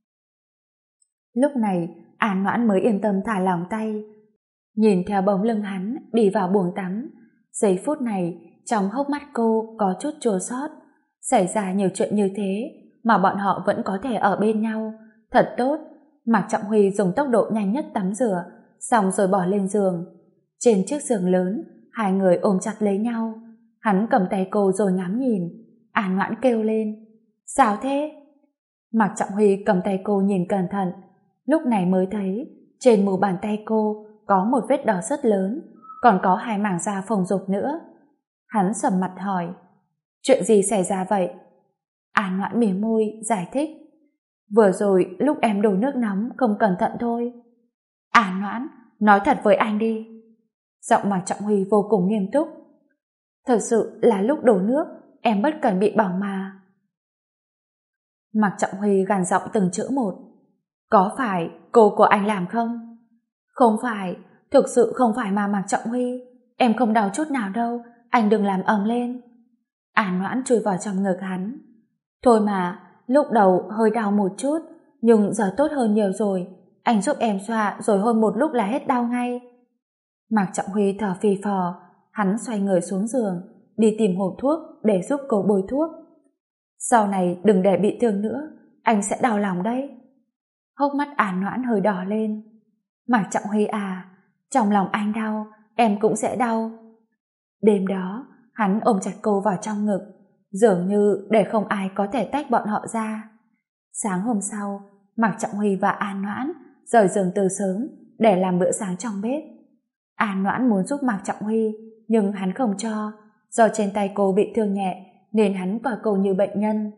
Lúc này, An Noãn mới yên tâm thả lỏng tay, nhìn theo bóng lưng hắn đi vào buồng tắm. Giây phút này, trong hốc mắt cô có chút chua xót. Xảy ra nhiều chuyện như thế mà bọn họ vẫn có thể ở bên nhau, thật tốt. Mạc Trọng Huy dùng tốc độ nhanh nhất tắm rửa, xong rồi bỏ lên giường. Trên chiếc giường lớn, hai người ôm chặt lấy nhau. Hắn cầm tay cô rồi ngắm nhìn. An Noãn kêu lên, sao thế? Mạc Trọng Huy cầm tay cô nhìn cẩn thận, lúc này mới thấy trên mu bàn tay cô có một vết đỏ rất lớn, còn có hai mảng da phồng rộp nữa. Hắn sầm mặt hỏi, chuyện gì xảy ra vậy? An Noãn mỉm môi giải thích, vừa rồi lúc em đổ nước nóng không cẩn thận thôi. An Noãn, nói thật với anh đi. Giọng Mạc Trọng Huy vô cùng nghiêm túc. Thật sự là lúc đổ nước em bất cẩn bị bỏng mà. Mạc Trọng Huy gằn giọng từng chữ một. Có phải cô của anh làm không? Không phải, thực sự không phải mà Mạc Trọng Huy. Em không đau chút nào đâu, anh đừng làm ầm lên. An Noãn chui vào trong ngực hắn. Thôi mà, lúc đầu hơi đau một chút, nhưng giờ tốt hơn nhiều rồi. Anh giúp em xoa rồi hôn một lúc là hết đau ngay. Mạc Trọng Huy thở phì phò, hắn xoay người xuống giường, đi tìm hộp thuốc để giúp cô bôi thuốc. Sau này đừng để bị thương nữa, anh sẽ đau lòng đấy. Hốc mắt An Noãn hơi đỏ lên. Mạc Trọng Huy à, trong lòng anh đau, em cũng sẽ đau. Đêm đó, hắn ôm chặt cô vào trong ngực, dường như để không ai có thể tách bọn họ ra. Sáng hôm sau, Mạc Trọng Huy và An Noãn rời giường từ sớm để làm bữa sáng trong bếp. An Noãn muốn giúp Mạc Trọng Huy, nhưng hắn không cho, do trên tay cô bị thương nhẹ nên hắn coi cô như bệnh nhân.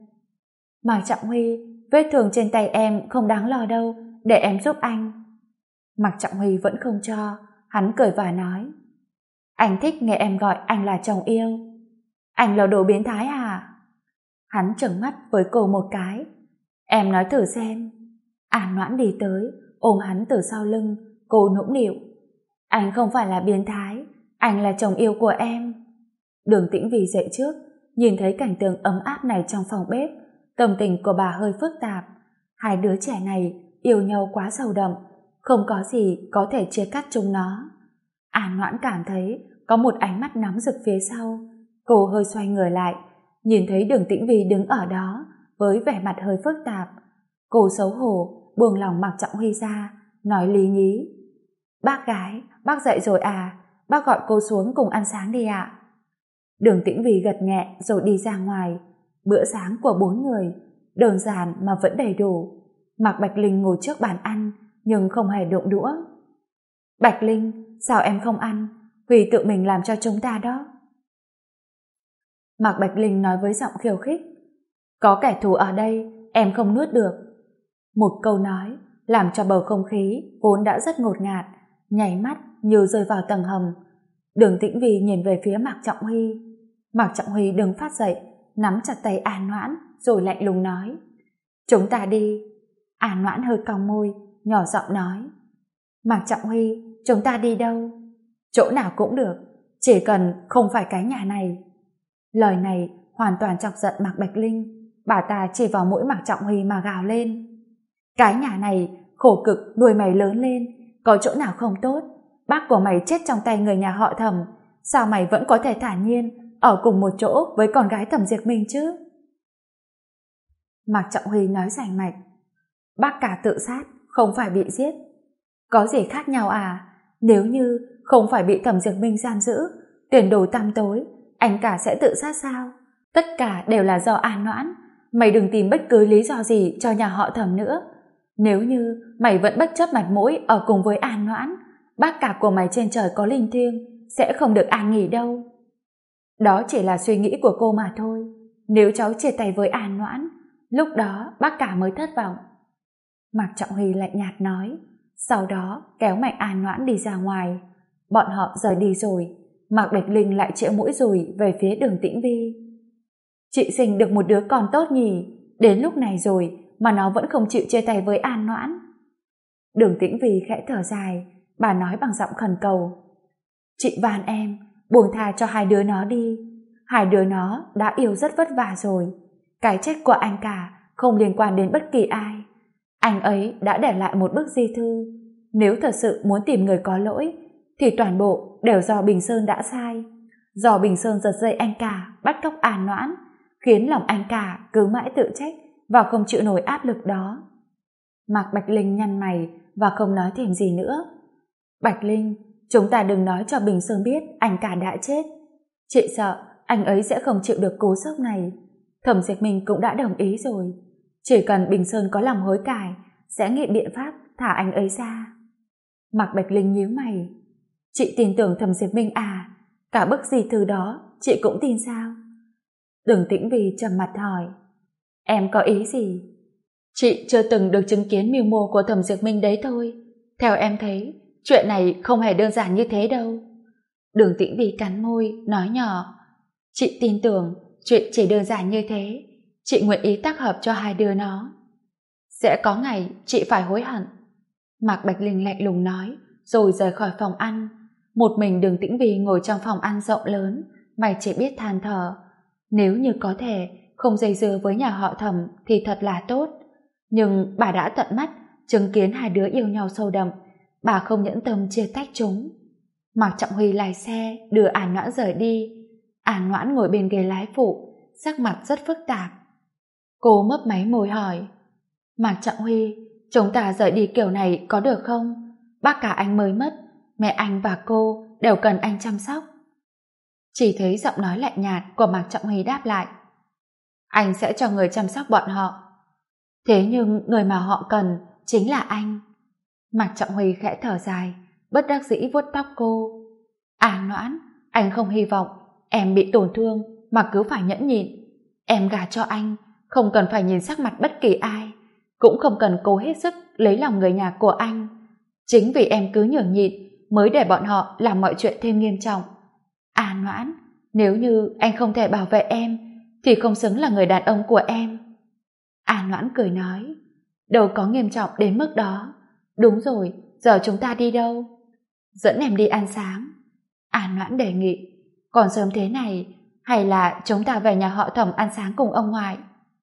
Mạc Trọng Huy, vết thương trên tay em không đáng lo đâu, để em giúp anh. Mạc Trọng Huy vẫn không cho, hắn cười và nói, anh thích nghe em gọi anh là chồng yêu. Anh là đồ biến thái à? Hắn trừng mắt với cô một cái. Em nói thử xem. An Noãn đi tới, ôm hắn từ sau lưng, cô nũng nịu. Anh không phải là biến thái, anh là chồng yêu của em. Đường Tĩnh Vy dậy trước, nhìn thấy cảnh tượng ấm áp này trong phòng bếp, tâm tình của bà hơi phức tạp. Hai đứa trẻ này yêu nhau quá sâu đậm, không có gì có thể chia cắt chúng nó. An Noãn cảm thấy có một ánh mắt nóng rực phía sau. Cô hơi xoay người lại, nhìn thấy Đường Tĩnh Vy đứng ở đó với vẻ mặt hơi phức tạp. Cô xấu hổ buông lòng Mạc Trọng Huy ra, nói lý nhí, bác gái, bác dậy rồi à? Bác gọi cô xuống cùng ăn sáng đi ạ. Đường Tĩnh Vy gật nhẹ rồi đi ra ngoài. Bữa sáng của 4 người, đơn giản mà vẫn đầy đủ. Mạc Bạch Linh ngồi trước bàn ăn nhưng không hề đụng đũa. Bạch Linh, sao em không ăn? Huy tự mình làm cho chúng ta đó. Mạc Bạch Linh nói với giọng khiêu khích, có kẻ thù ở đây, em không nuốt được. Một câu nói làm cho bầu không khí vốn đã rất ngột ngạt nháy mắt như rơi vào tầng hầm. Đường Tĩnh Vy nhìn về phía Mạc Trọng Huy. Mạc Trọng Huy đứng phát dậy, nắm chặt tay An Noãn rồi lạnh lùng nói, chúng ta đi. An Noãn hơi cong môi, nhỏ giọng nói, Mạc Trọng Huy, chúng ta đi đâu? Chỗ nào cũng được, chỉ cần không phải cái nhà này. Lời này hoàn toàn chọc giận Mạc Bạch Linh. Bà ta chỉ vào mũi Mạc Trọng Huy mà gào lên. Cái nhà này khổ cực nuôi mày lớn lên, có chỗ nào không tốt? Bác của mày chết trong tay người nhà họ Thẩm, sao mày vẫn có thể thản nhiên ở cùng một chỗ với con gái Thẩm Diệp Minh chứ? Mạc Trọng Huy nói rành mạch. Bác cả tự sát, không phải bị giết. Có gì khác nhau à? Nếu như không phải bị Thẩm Diệp Minh giam giữ, tiền đồ tăm tối, anh cả sẽ tự sát sao? Tất cả đều là do An Noãn. Mày đừng tìm bất cứ lý do gì cho nhà họ Thẩm nữa. Nếu như mày vẫn bất chấp mặt mũi ở cùng với An Noãn, bác cả của mày trên trời có linh thiêng sẽ không được an nghỉ đâu. Đó chỉ là suy nghĩ của cô mà thôi. Nếu cháu chia tay với An Noãn, lúc đó bác cả mới thất vọng. Mạc Trọng Huy lạnh nhạt nói, sau đó kéo mạnh An Noãn đi ra ngoài. Bọn họ rời đi rồi, Mạc Bạch Linh lại chĩa mũi dùi về phía Đường Tĩnh Vi. Chị sinh được một đứa con tốt nhỉ, đến lúc này rồi mà nó vẫn không chịu chia tay với An Noãn. Đường Tĩnh Vi khẽ thở dài, bà nói bằng giọng khẩn cầu. Chị van em, buông tha cho hai đứa nó đi. Hai đứa nó đã yêu rất vất vả rồi. Cái chết của anh cả không liên quan đến bất kỳ ai. Anh ấy đã để lại một bức di thư. Nếu thật sự muốn tìm người có lỗi, thì toàn bộ đều do Bình Sơn đã sai. Do Bình Sơn giật dây anh cả, bắt cóc An Noãn, khiến lòng anh cả cứ mãi tự trách và không chịu nổi áp lực đó. Mạc Bạch Linh nhăn mày và không nói thêm gì nữa. Bạch Linh, chúng ta đừng nói cho Bình Sơn biết anh cả đã chết. Chị sợ anh ấy sẽ không chịu được cú sốc này. Thẩm Diệp Minh cũng đã đồng ý rồi. Chỉ cần Bình Sơn có lòng hối cải, sẽ nghĩ biện pháp thả anh ấy ra. Mạc Bạch Linh nhíu mày. Chị tin tưởng Thẩm Diệp Minh à? Cả bức di thư đó chị cũng tin sao? Đường Tĩnh Vi trầm mặt hỏi. Em có ý gì? Chị chưa từng được chứng kiến mưu mô của Thẩm Diệp Minh đấy thôi. Theo em thấy, chuyện này không hề đơn giản như thế đâu. Đường Tĩnh Vi cắn môi, nói nhỏ. Chị tin tưởng chuyện chỉ đơn giản như thế. Chị nguyện ý tác hợp cho hai đứa nó. Sẽ có ngày chị phải hối hận. Mạc Bạch Linh lạnh lùng nói, rồi rời khỏi phòng ăn. Một mình Đường Tĩnh Vi ngồi trong phòng ăn rộng lớn, mày chỉ biết than thở. Nếu như có thể không dây dưa với nhà họ Thẩm thì thật là tốt. Nhưng bà đã tận mắt chứng kiến hai đứa yêu nhau sâu đậm, bà không nhẫn tâm chia tách chúng. Mạc Trọng Huy lái xe đưa An Noãn rời đi. An Noãn ngồi bên ghế lái phụ, sắc mặt rất phức tạp. Cô mấp máy môi hỏi. Mạc Trọng Huy, chúng ta rời đi kiểu này có được không? Bác cả anh mới mất, mẹ anh và cô đều cần anh chăm sóc. Chỉ thấy giọng nói lạnh nhạt của Mạc Trọng Huy đáp lại. Anh sẽ cho người chăm sóc bọn họ. Thế nhưng người mà họ cần chính là anh. Mạc Trọng Huy khẽ thở dài, bất đắc dĩ vuốt tóc cô. An Noãn, anh không hy vọng em bị tổn thương mà cứ phải nhẫn nhịn. Em gả cho anh, không cần phải nhìn sắc mặt bất kỳ ai, cũng không cần cố hết sức lấy lòng người nhà của anh. Chính vì em cứ nhường nhịn mới để bọn họ làm mọi chuyện thêm nghiêm trọng. An Noãn, nếu như anh không thể bảo vệ em thì không xứng là người đàn ông của em. An Noãn cười nói, đâu có nghiêm trọng đến mức đó. Đúng rồi, giờ chúng ta đi đâu? Dẫn em đi ăn sáng. An Noãn đề nghị, còn sớm thế này, hay là chúng ta về nhà họ Thẩm ăn sáng cùng ông ngoại?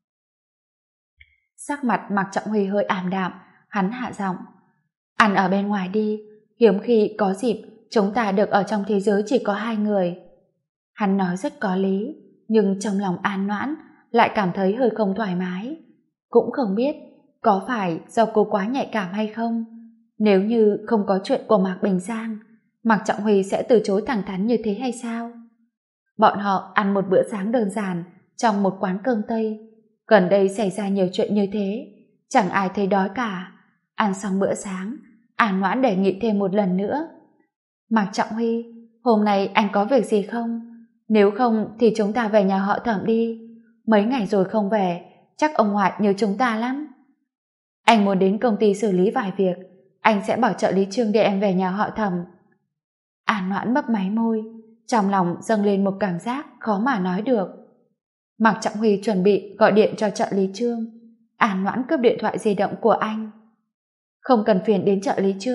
Sắc mặt Mạc Trọng Huy hơi ảm đạm, hắn hạ giọng, ăn ở bên ngoài đi, hiếm khi có dịp chúng ta được ở trong thế giới chỉ có hai người. Hắn nói rất có lý, nhưng trong lòng An Noãn lại cảm thấy hơi không thoải mái. Cũng không biết có phải do cô quá nhạy cảm hay không. Nếu như không có chuyện của Mạc Bình Giang, Mạc Trọng Huy sẽ từ chối thẳng thắn như thế hay sao? Bọn họ ăn một bữa sáng đơn giản trong một quán cơm Tây. Gần đây xảy ra nhiều chuyện như thế, chẳng ai thấy đói cả. Ăn xong bữa sáng, An Noãn đề nghị thêm một lần nữa. Mạc Trọng Huy, hôm nay anh có việc gì không? Nếu không thì chúng ta về nhà họ Thẩm đi. Mấy ngày rồi không về, chắc ông ngoại nhớ chúng ta lắm. Anh muốn đến công ty xử lý vài việc, anh sẽ bảo trợ lý Trương để em về nhà họ Thẩm. An Noãn mấp máy môi, trong lòng dâng lên một cảm giác khó mà nói được. Mạc Trọng Huy chuẩn bị gọi điện cho trợ lý Trương. An Noãn cướp điện thoại di động của anh. Không cần phiền đến trợ lý Trương,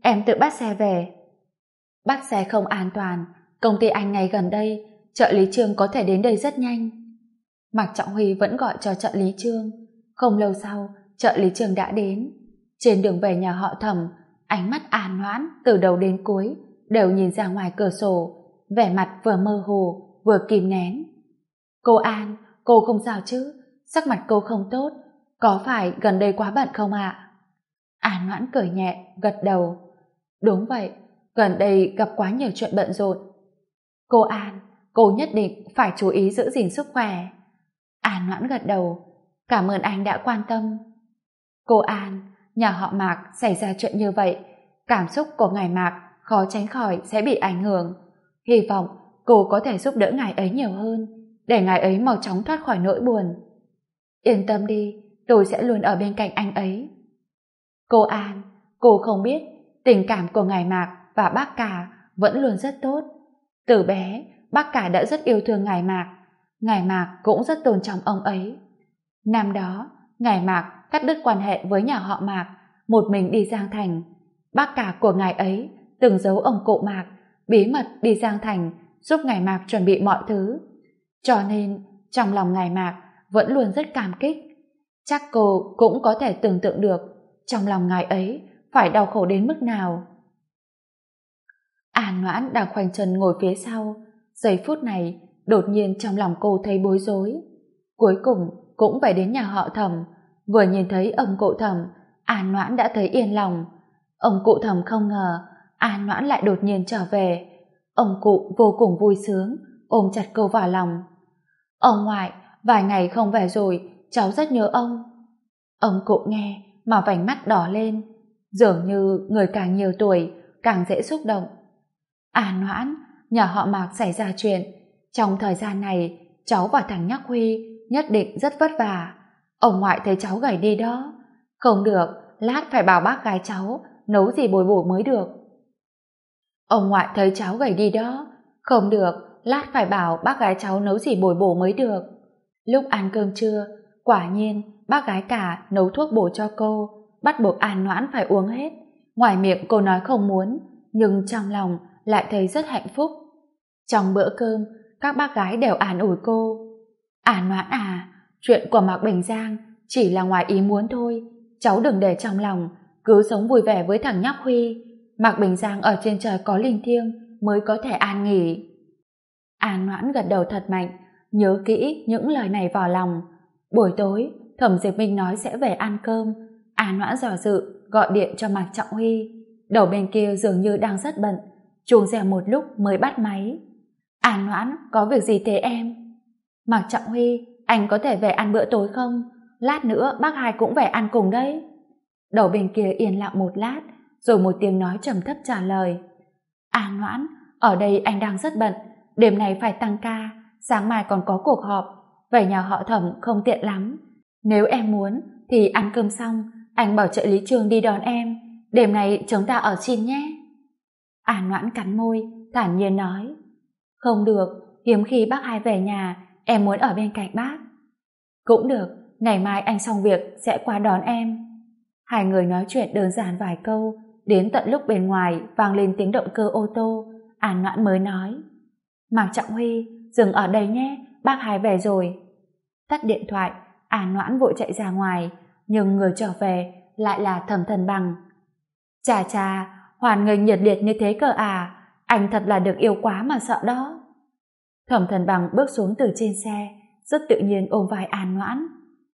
em tự bắt xe về. Bắt xe không an toàn, công ty anh ngay gần đây, trợ lý Trương có thể đến đây rất nhanh. Mạc Trọng Huy vẫn gọi cho trợ lý Trương. Không lâu sau, trợ lý Trương đã đến. Trên đường về nhà họ Thẩm, ánh mắt An Noãn từ đầu đến cuối đều nhìn ra ngoài cửa sổ, vẻ mặt vừa mơ hồ vừa kìm nén. Cô An, cô không sao chứ? Sắc mặt cô không tốt, có phải gần đây quá bận không ạ? An Noãn cười nhẹ, gật đầu. Đúng vậy, gần đây gặp quá nhiều chuyện bận rộn. Cô An, cô nhất định phải chú ý giữ gìn sức khỏe. An Noãn gật đầu. Cảm ơn anh đã quan tâm. Cô An, nhà họ Mạc xảy ra chuyện như vậy, cảm xúc của ngài Mạc khó tránh khỏi sẽ bị ảnh hưởng. Hy vọng cô có thể giúp đỡ ngài ấy nhiều hơn, để ngài ấy mau chóng thoát khỏi nỗi buồn. Yên tâm đi, tôi sẽ luôn ở bên cạnh anh ấy. Cô An, cô không biết tình cảm của ngài Mạc và bác cả vẫn luôn rất tốt. Từ bé, bác cả đã rất yêu thương ngài Mạc cũng rất tôn trọng ông ấy. Năm đó, ngài Mạc cắt đứt quan hệ với nhà họ Mạc, một mình đi Giang Thành. Bác cả của ngài ấy từng giấu ông cụ Mạc, bí mật đi Giang Thành giúp ngài Mạc chuẩn bị mọi thứ. Cho nên, trong lòng ngài Mạc vẫn luôn rất cảm kích. Chắc cô cũng có thể tưởng tượng được trong lòng ngài ấy phải đau khổ đến mức nào. An Noãn đang khoanh chân ngồi phía sau. Giây phút này, đột nhiên trong lòng cô thấy bối rối. Cuối cùng cũng phải đến nhà họ Thẩm. Vừa nhìn thấy ông cụ Thẩm, An Noãn đã thấy yên lòng. Ông cụ Thẩm không ngờ An Noãn lại đột nhiên trở về. Ông cụ vô cùng vui sướng, ôm chặt cô vào lòng. Ông ngoại, vài ngày không về rồi, cháu rất nhớ ông. Ông cụ nghe mà vành mắt đỏ lên, dường như người càng nhiều tuổi càng dễ xúc động. An Noãn, nhà họ Mạc xảy ra chuyện, trong thời gian này cháu và thằng nhóc Huy nhất định rất vất vả. Ông ngoại thấy cháu gầy đi đó. Không được, lát phải bảo bác gái cháu nấu gì bồi bổ mới được. Ông ngoại thấy cháu gầy đi đó. Không được, lát phải bảo bác gái cháu nấu gì bồi bổ mới được. Lúc ăn cơm trưa, quả nhiên bác gái cả nấu thuốc bổ cho cô, bắt buộc An Noãn phải uống hết. Ngoài miệng cô nói không muốn, nhưng trong lòng lại thấy rất hạnh phúc. Trong bữa cơm, các bác gái đều an ủi cô. An Noãn à, chuyện của Mạc Bình Giang chỉ là ngoài ý muốn thôi, cháu đừng để trong lòng, cứ sống vui vẻ với thằng nhóc Huy. Mạc Bình Giang ở trên trời có linh thiêng mới có thể an nghỉ. An Noãn gật đầu thật mạnh, nhớ kỹ những lời này vào lòng. Buổi tối, Thẩm Diệp Minh nói sẽ về ăn cơm. An Noãn dò dự gọi điện cho Mạc Trọng Huy. Đầu bên kia dường như đang rất bận, chuông reo một lúc mới bắt máy. An Noãn, có việc gì thế em? Mạc Trọng Huy, anh có thể về ăn bữa tối không? Lát nữa bác hai cũng về ăn cùng đấy. Đầu bên kia yên lặng một lát, rồi một tiếng nói trầm thấp trả lời. An Noãn, ở đây anh đang rất bận, đêm nay phải tăng ca, sáng mai còn có cuộc họp, về nhà họ Thẩm không tiện lắm. Nếu em muốn thì ăn cơm xong anh bảo trợ lý Trương đi đón em, đêm nay chúng ta ở xin nhé. An Noãn cắn môi, thản nhiên nói. Không được, hiếm khi bác hai về nhà, em muốn ở bên cạnh bác. Cũng được, ngày mai anh xong việc sẽ qua đón em. Hai người nói chuyện đơn giản vài câu, đến tận lúc bên ngoài vang lên tiếng động cơ ô tô, An Noãn mới nói. Mạc Trọng Huy, dừng ở đây nhé, bác hai về rồi. Tắt điện thoại, An Noãn vội chạy ra ngoài, nhưng người trở về lại là Thẩm Thần Bằng. Chà chà, hoàn nghênh nhiệt liệt như thế cơ à, anh thật là được yêu quá mà sợ đó. Thẩm Thần Bằng bước xuống từ trên xe, rất tự nhiên ôm vai An Noãn.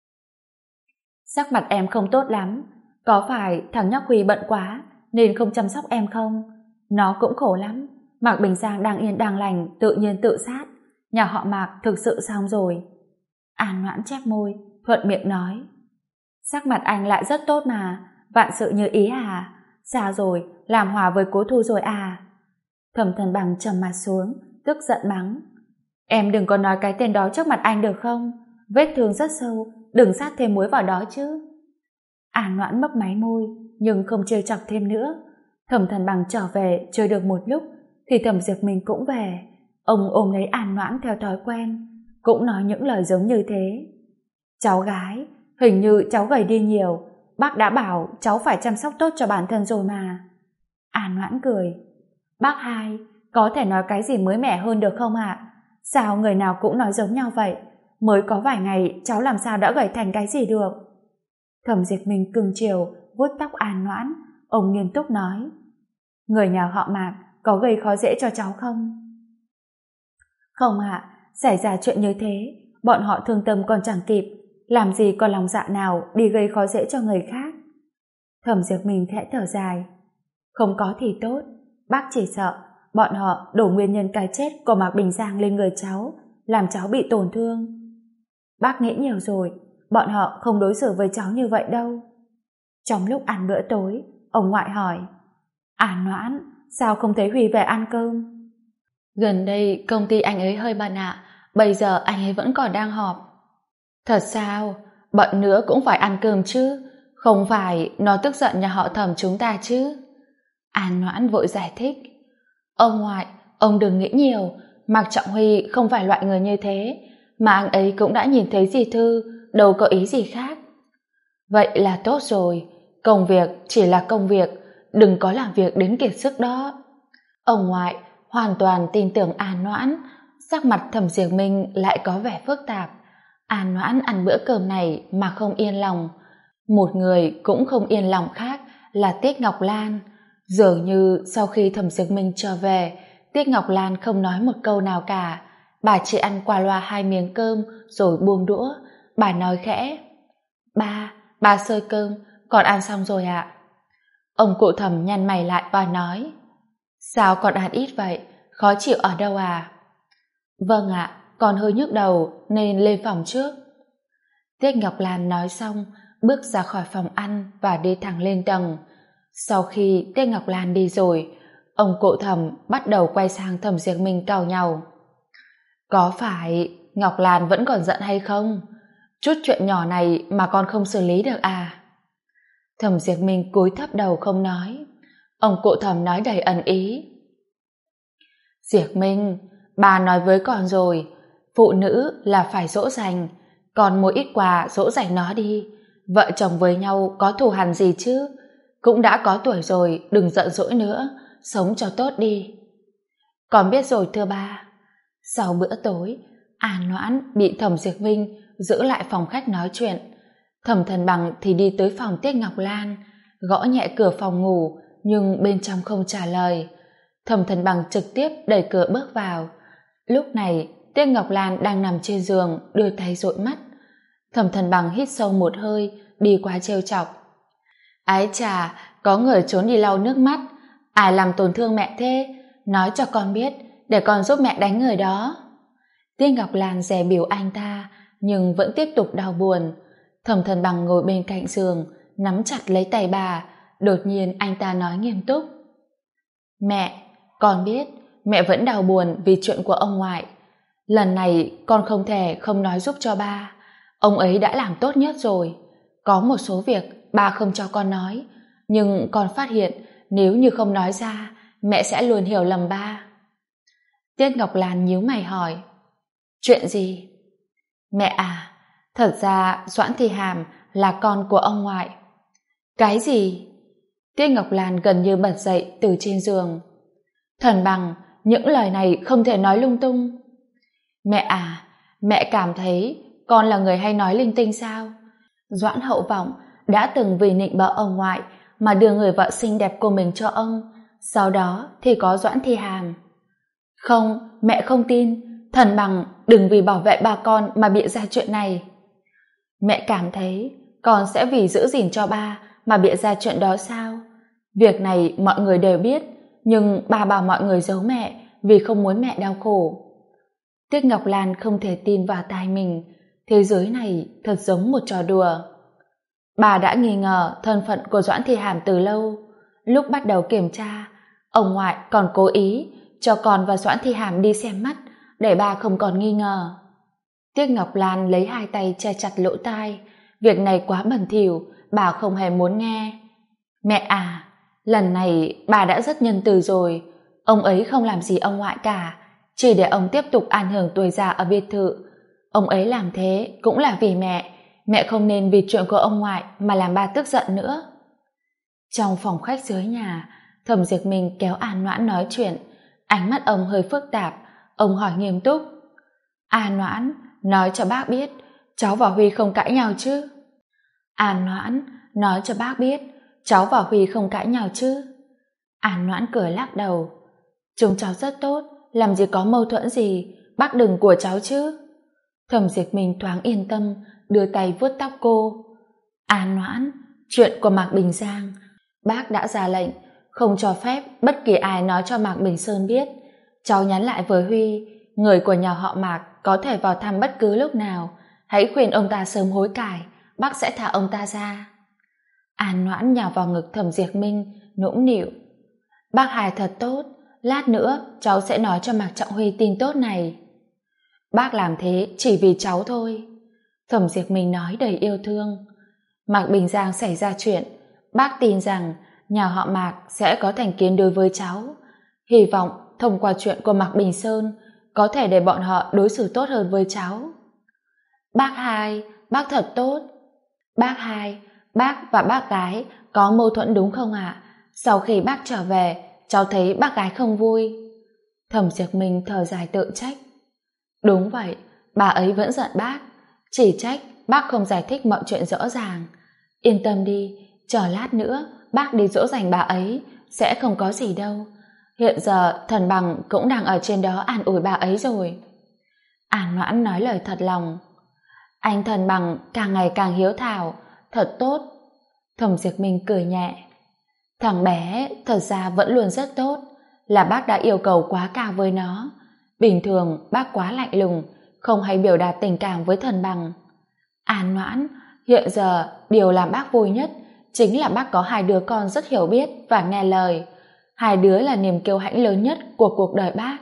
Sắc mặt em không tốt lắm, có phải thằng nhóc Huy bận quá nên không chăm sóc em không? Nó cũng khổ lắm, Mạc Bình Giang đang yên đang lành tự nhiên tự sát, nhà họ Mạc thực sự xong rồi. An Noãn chép môi, thuận miệng nói. Sắc mặt anh lại rất tốt mà, vạn sự như ý à? Sao rồi, làm hòa với Cố Thu rồi à? Thẩm Thần Bằng trầm mặt xuống, tức giận mắng. Em đừng có nói cái tên đó trước mặt anh được không? Vết thương rất sâu, đừng sát thêm muối vào đó chứ. An Noãn mấp máy môi, nhưng không trêu chọc thêm nữa. Thẩm Thần Bằng trở về chơi được một lúc, thì Thẩm Diệp Minh cũng về. Ông ôm lấy An Noãn theo thói quen, cũng nói những lời giống như thế. Cháu gái, hình như cháu gầy đi nhiều, bác đã bảo cháu phải chăm sóc tốt cho bản thân rồi mà. An Noãn cười. Bác hai, có thể nói cái gì mới mẻ hơn được không ạ? Sao người nào cũng nói giống nhau vậy? Mới có vài ngày cháu làm sao đã gầy thành cái gì được? Thẩm Diệt Minh cưng chiều vuốt tóc An Noãn, ông nghiêm túc nói. Người nhà họ Mạc có gây khó dễ cho cháu không? Không ạ, xảy ra chuyện như thế, bọn họ thương tâm còn chẳng kịp, làm gì còn lòng dạ nào đi gây khó dễ cho người khác. Thẩm Diệt Minh khẽ thở dài. Không có thì tốt, bác chỉ sợ bọn họ đổ nguyên nhân cái chết của Mạc Bình Giang lên người cháu, làm cháu bị tổn thương. Bác nghĩ nhiều rồi, bọn họ không đối xử với cháu như vậy đâu. Trong lúc ăn bữa tối, ông ngoại hỏi, An Noãn, sao không thấy Huy về ăn cơm? Gần đây công ty anh ấy hơi bận ạ, bây giờ anh ấy vẫn còn đang họp. Thật sao? Bận nữa cũng phải ăn cơm chứ, không phải nó tức giận nhà họ Thẩm chúng ta chứ? An Noãn vội giải thích. Ông ngoại, ông đừng nghĩ nhiều, Mạc Trọng Huy không phải loại người như thế, mà anh ấy cũng đã nhìn thấy dì Thư, đâu có ý gì khác. Vậy là tốt rồi, công việc chỉ là công việc, đừng có làm việc đến kiệt sức đó. Ông ngoại hoàn toàn tin tưởng An Noãn, sắc mặt Thẩm Diệt Minh lại có vẻ phức tạp. An Noãn ăn bữa cơm này mà không yên lòng. Một người cũng không yên lòng khác là Tiết Ngọc Lan. Dường như sau khi Thẩm Diệt Minh trở về, Tiết Ngọc Lan không nói một câu nào cả. Bà chỉ ăn qua loa 2 miếng cơm rồi buông đũa. Bà nói khẽ, Ba xơi cơm, con ăn xong rồi ạ. Ông cụ Thẩm nhăn mày lại và nói, sao con ăn ít vậy, khó chịu ở đâu à? Vâng ạ, con hơi nhức đầu nên lên phòng trước. Tiết Ngọc Lan nói xong, bước ra khỏi phòng ăn và đi thẳng lên tầng. Sau khi Tiết Ngọc Lan đi rồi, ông cụ Thẩm bắt đầu quay sang Thẩm Diệt Minh càu nhàu. Có phải Ngọc Lan vẫn còn giận hay không? Chút chuyện nhỏ này mà con không xử lý được à? Thẩm Diệt Minh cúi thấp đầu không nói. Ông cụ Thẩm nói đầy ẩn ý. Diệt Minh, bà nói với con rồi, phụ nữ là phải dỗ dành, con mua ít quà dỗ dành nó đi. Vợ chồng với nhau có thù hằn gì chứ? Cũng đã có tuổi rồi, đừng giận dỗi nữa, sống cho tốt đi. Con biết rồi thưa ba. Sau bữa tối, An Noãn bị Thẩm Diệt Minh giữ lại phòng khách nói chuyện. Thẩm Thần Bằng thì đi tới phòng Tiết Ngọc Lan, gõ nhẹ cửa phòng ngủ nhưng bên trong không trả lời. Thẩm Thần Bằng trực tiếp đẩy cửa bước vào. Lúc này Tiết Ngọc Lan đang nằm trên giường, đưa tay dụi mắt. Thẩm Thần Bằng hít sâu một hơi, đi qua trêu chọc. Ái chà, có người trốn đi lau nước mắt, ai làm tổn thương mẹ thế? Nói cho con biết, để con giúp mẹ đánh người đó. Tiết Ngọc Lan dè bỉu anh ta, nhưng vẫn tiếp tục đau buồn. Thẩm Thần Bằng ngồi bên cạnh giường, nắm chặt lấy tay bà. Đột nhiên anh ta nói nghiêm túc. Mẹ, con biết mẹ vẫn đau buồn vì chuyện của ông ngoại. Lần này con không thể không nói giúp cho ba. Ông ấy đã làm tốt nhất rồi. Có một số việc ba không cho con nói, nhưng con phát hiện nếu như không nói ra, mẹ sẽ luôn hiểu lầm ba. Tiết Ngọc Lan nhíu mày hỏi. Chuyện gì? Mẹ à, thật ra Doãn Thi Hàm là con của ông ngoại. Cái gì? Tiết Ngọc Lan gần như bật dậy từ trên giường. Thần Bằng, những lời này không thể nói lung tung. Mẹ à, mẹ cảm thấy con là người hay nói linh tinh sao? Doãn Hậu Vọng đã từng vì nịnh bợ ông ngoại mà đưa người vợ xinh đẹp của mình cho ông, sau đó thì có Doãn Thi Hàm. Không, mẹ không tin. Thần Bằng đừng vì bảo vệ ba con mà bịa ra chuyện này. Mẹ cảm thấy con sẽ vì giữ gìn cho ba mà bịa ra chuyện đó sao? Việc này mọi người đều biết, nhưng ba bảo mọi người giấu mẹ vì không muốn mẹ đau khổ. Tiết Ngọc Lan không thể tin vào tai mình. Thế giới này thật giống một trò đùa. Bà đã nghi ngờ thân phận của Doãn Thi Hàm từ lâu. Lúc bắt đầu kiểm tra, ông ngoại còn cố ý cho con và Doãn Thi Hàm đi xem mắt để bà không còn nghi ngờ. Tiết Ngọc Lan lấy hai tay che chặt lỗ tai. Việc này quá bẩn thỉu, bà không hề muốn nghe. Mẹ à, lần này bà đã rất nhân từ rồi. Ông ấy không làm gì ông ngoại cả, chỉ để ông tiếp tục an hưởng tuổi già ở biệt thự. Ông ấy làm thế cũng là vì mẹ. Mẹ không nên vì chuyện của ông ngoại mà làm ba tức giận nữa. Trong phòng khách dưới nhà, Thẩm Diệp Minh kéo An Noãn nói chuyện, ánh mắt ông hơi phức tạp. Ông hỏi nghiêm túc: An Noãn, nói cho bác biết, cháu và Huy không cãi nhau chứ? An Noãn, nói cho bác biết, cháu và Huy không cãi nhau chứ? An Noãn cười lắc đầu: chúng cháu rất tốt, làm gì có mâu thuẫn gì, bác đừng của cháu chứ. Thẩm Diệp Minh thoáng yên tâm, đưa tay vuốt tóc cô. An Noãn, chuyện của Mạc Bình Giang, bác đã ra lệnh không cho phép bất kỳ ai nói cho Mạc Bình Sơn biết. Cháu nhắn lại với Huy, người của nhà họ Mạc có thể vào thăm bất cứ lúc nào, hãy khuyên ông ta sớm hối cải, bác sẽ thả ông ta ra. An Noãn nhào vào ngực Thẩm Diệp Minh, nũng nịu: bác Hai thật tốt, lát nữa cháu sẽ nói cho Mạc Trọng Huy tin tốt này. Bác làm thế chỉ vì cháu thôi. Thẩm Diệp Minh nói đầy yêu thương. Mạc Bình Giang xảy ra chuyện, bác tin rằng nhà họ Mạc sẽ có thành kiến đối với cháu. Hy vọng thông qua chuyện của Mạc Bình Sơn có thể để bọn họ đối xử tốt hơn với cháu. Bác Hai, bác thật tốt. Bác Hai, bác và bác gái có mâu thuẫn đúng không ạ? Sau khi bác trở về, cháu thấy bác gái không vui. Thẩm Diệp Minh thở dài tự trách. Đúng vậy, bà ấy vẫn giận bác, chỉ trách bác không giải thích mọi chuyện rõ ràng. Yên tâm đi, chờ lát nữa bác đi dỗ dành bà ấy, sẽ không có gì đâu. Hiện giờ thần bằng cũng đang ở trên đó an ủi bà ấy rồi. An Noãn nói lời thật lòng. Anh thần bằng càng ngày càng hiếu thảo, thật tốt. Thẩm Diệp Minh cười nhẹ. Thằng bé thật ra vẫn luôn rất tốt, là bác đã yêu cầu quá cao với nó. Bình thường bác quá lạnh lùng, không hay biểu đạt tình cảm với thần bằng. An Noãn, hiện giờ điều làm bác vui nhất chính là bác có hai đứa con rất hiểu biết và nghe lời. Hai đứa là niềm kiêu hãnh lớn nhất của cuộc đời bác.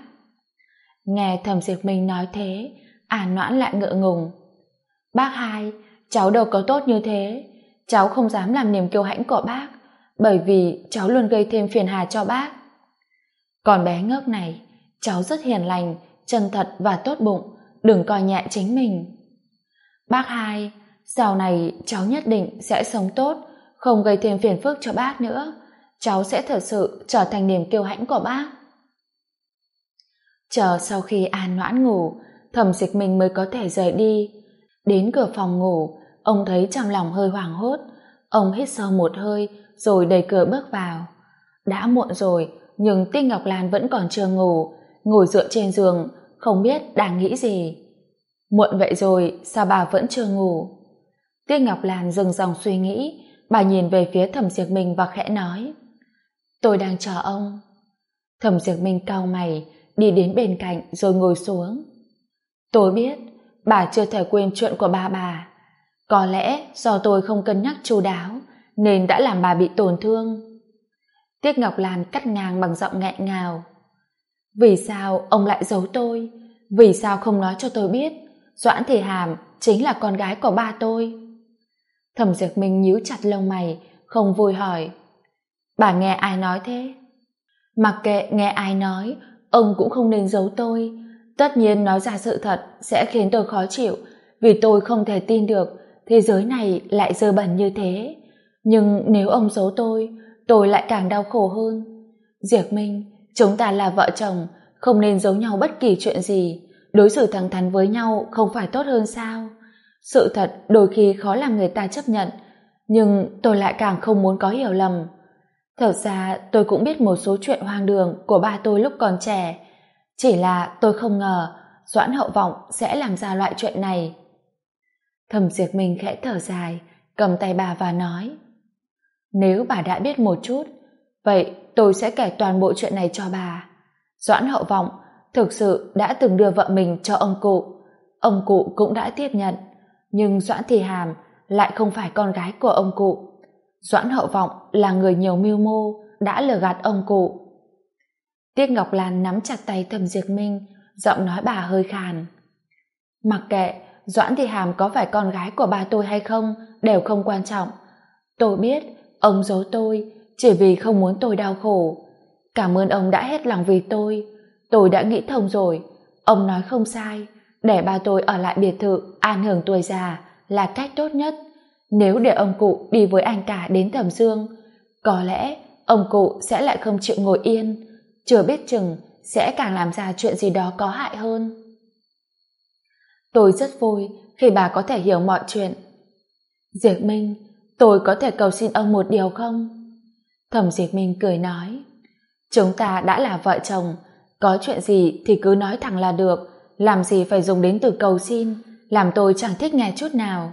Nghe Thẩm Diệp Minh nói thế, An Noãn lại ngượng ngùng. Bác Hai, cháu đâu có tốt như thế. Cháu không dám làm niềm kiêu hãnh của bác, bởi vì cháu luôn gây thêm phiền hà cho bác. Còn bé ngốc này, cháu rất hiền lành, chân thật và tốt bụng, đừng coi nhẹ chính mình. Bác Hai, sau này cháu nhất định sẽ sống tốt, không gây thêm phiền phức cho bác nữa. Cháu sẽ thật sự trở thành niềm kiêu hãnh của bác. Chờ sau khi An Noãn ngủ, Thẩm Diệp Minh mới có thể rời đi. Đến cửa phòng ngủ, ông thấy trong lòng hơi hoảng hốt. Ông hít sâu một hơi rồi đẩy cửa bước vào. Đã muộn rồi, nhưng Tích Ngọc Lan vẫn còn chưa ngủ, ngồi dựa trên giường, không biết đang nghĩ gì. Muộn vậy rồi, sao bà vẫn chưa ngủ? Tích Ngọc Lan dừng dòng suy nghĩ, bà nhìn về phía Thẩm Diệp Minh và khẽ nói: tôi đang chờ ông. Thẩm Diệp Minh cau mày, đi đến bên cạnh rồi ngồi xuống. Tôi biết, bà chưa thể quên chuyện của ba bà. Có lẽ do tôi không cân nhắc chu đáo, nên đã làm bà bị tổn thương. Tiết Ngọc Lan cắt ngang bằng giọng nghẹn ngào. Vì sao ông lại giấu tôi? Vì sao không nói cho tôi biết Doãn Thị Hàm chính là con gái của ba tôi? Thẩm Diệp Minh nhíu chặt lông mày, không vui hỏi: bà nghe ai nói thế? Mặc kệ nghe ai nói, ông cũng không nên giấu tôi. Tất nhiên nói ra sự thật sẽ khiến tôi khó chịu, vì tôi không thể tin được thế giới này lại dơ bẩn như thế. Nhưng nếu ông giấu tôi lại càng đau khổ hơn. Diệp Minh, chúng ta là vợ chồng, không nên giấu nhau bất kỳ chuyện gì. Đối xử thẳng thắn với nhau không phải tốt hơn sao? Sự thật đôi khi khó làm người ta chấp nhận, nhưng tôi lại càng không muốn có hiểu lầm. Thật ra tôi cũng biết một số chuyện hoang đường của ba tôi lúc còn trẻ, chỉ là tôi không ngờ Doãn Hậu Vọng sẽ làm ra loại chuyện này. Thẩm Diệp Minh khẽ thở dài, cầm tay bà và nói: nếu bà đã biết một chút, vậy tôi sẽ kể toàn bộ chuyện này cho bà. Doãn Hậu Vọng thực sự đã từng đưa vợ mình cho ông cụ cũng đã tiếp nhận, nhưng Doãn Thị Hàm lại không phải con gái của ông cụ. Doãn Hậu Vọng là người nhiều mưu mô, đã lừa gạt ông cụ. Tiết Ngọc Lan nắm chặt tay Thẩm Diệp Minh, giọng nói bà hơi khàn. Mặc kệ Doãn Thị Hàm có phải con gái của ba tôi hay không đều không quan trọng. Tôi biết ông giấu tôi chỉ vì không muốn tôi đau khổ. Cảm ơn ông đã hết lòng vì tôi đã nghĩ thông rồi. Ông nói không sai, để ba tôi ở lại biệt thự an hưởng tuổi già là cách tốt nhất. Nếu để ông cụ đi với anh cả đến Thẩm Dương, có lẽ ông cụ sẽ lại không chịu ngồi yên, chưa biết chừng sẽ càng làm ra chuyện gì đó có hại hơn. Tôi rất vui khi bà có thể hiểu mọi chuyện. Diệp Minh, tôi có thể cầu xin ông một điều không? Thẩm Diệp Minh cười nói, chúng ta đã là vợ chồng, có chuyện gì thì cứ nói thẳng là được, làm gì phải dùng đến từ cầu xin, làm tôi chẳng thích nghe chút nào.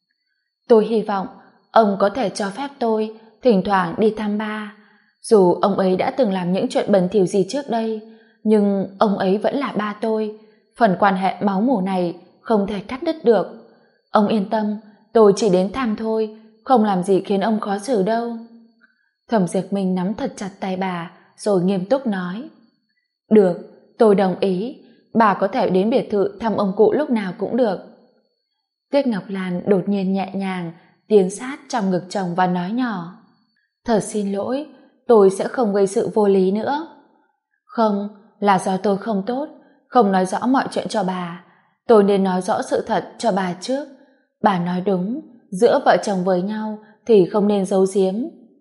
Tôi hy vọng ông có thể cho phép tôi thỉnh thoảng đi thăm ba. Dù ông ấy đã từng làm những chuyện bẩn thỉu gì trước đây, nhưng ông ấy vẫn là ba tôi. Phần quan hệ máu mủ này không thể cắt đứt được. Ông yên tâm, tôi chỉ đến thăm thôi, không làm gì khiến ông khó xử đâu. Thẩm Diệp Minh nắm thật chặt tay bà, rồi nghiêm túc nói. Được, tôi đồng ý. Bà có thể đến biệt thự thăm ông cụ lúc nào cũng được. Tuyết Ngọc Lan đột nhiên nhẹ nhàng tiến sát trong ngực chồng và nói nhỏ, thật xin lỗi, tôi sẽ không gây sự vô lý nữa. Không, là do tôi không tốt, không nói rõ mọi chuyện cho bà. Tôi nên nói rõ sự thật cho bà trước. Bà nói đúng, giữa vợ chồng với nhau thì không nên giấu giếm.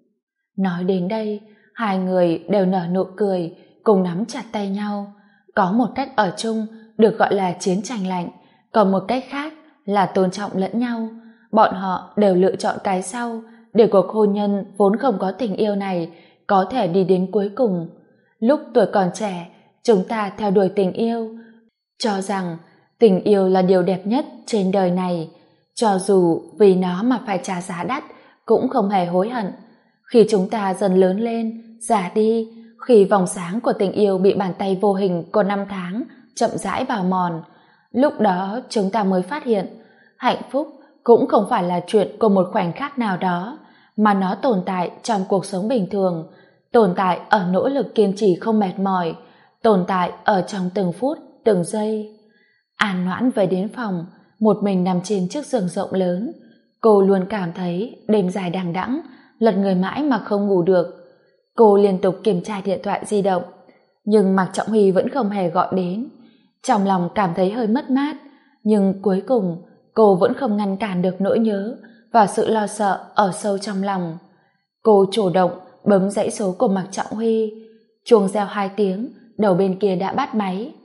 Nói đến đây, hai người đều nở nụ cười, cùng nắm chặt tay nhau. Có một cách ở chung được gọi là chiến tranh lạnh, còn một cách khác là tôn trọng lẫn nhau. Bọn họ đều lựa chọn cái sau, để cuộc hôn nhân vốn không có tình yêu này có thể đi đến cuối cùng. Lúc tuổi còn trẻ, chúng ta theo đuổi tình yêu, cho rằng tình yêu là điều đẹp nhất trên đời này, cho dù vì nó mà phải trả giá đắt cũng không hề hối hận. Khi chúng ta dần lớn lên, già đi, khi vòng sáng của tình yêu bị bàn tay vô hình của năm tháng chậm rãi bào mòn, lúc đó chúng ta mới phát hiện hạnh phúc cũng không phải là chuyện của một khoảnh khắc nào đó, mà nó tồn tại trong cuộc sống bình thường, tồn tại ở nỗ lực kiên trì không mệt mỏi, tồn tại ở trong từng phút, từng giây. An Noãn về đến phòng, một mình nằm trên chiếc giường rộng lớn. Cô luôn cảm thấy đêm dài đằng đẵng, lật người mãi mà không ngủ được. Cô liên tục kiểm tra điện thoại di động, nhưng Mạc Trọng Huy vẫn không hề gọi đến. Trong lòng cảm thấy hơi mất mát, nhưng cuối cùng cô vẫn không ngăn cản được nỗi nhớ và sự lo sợ ở sâu trong lòng. Cô chủ động bấm dãy số của Mạc Trọng Huy. Chuông reo 2 tiếng, đầu bên kia đã bắt máy.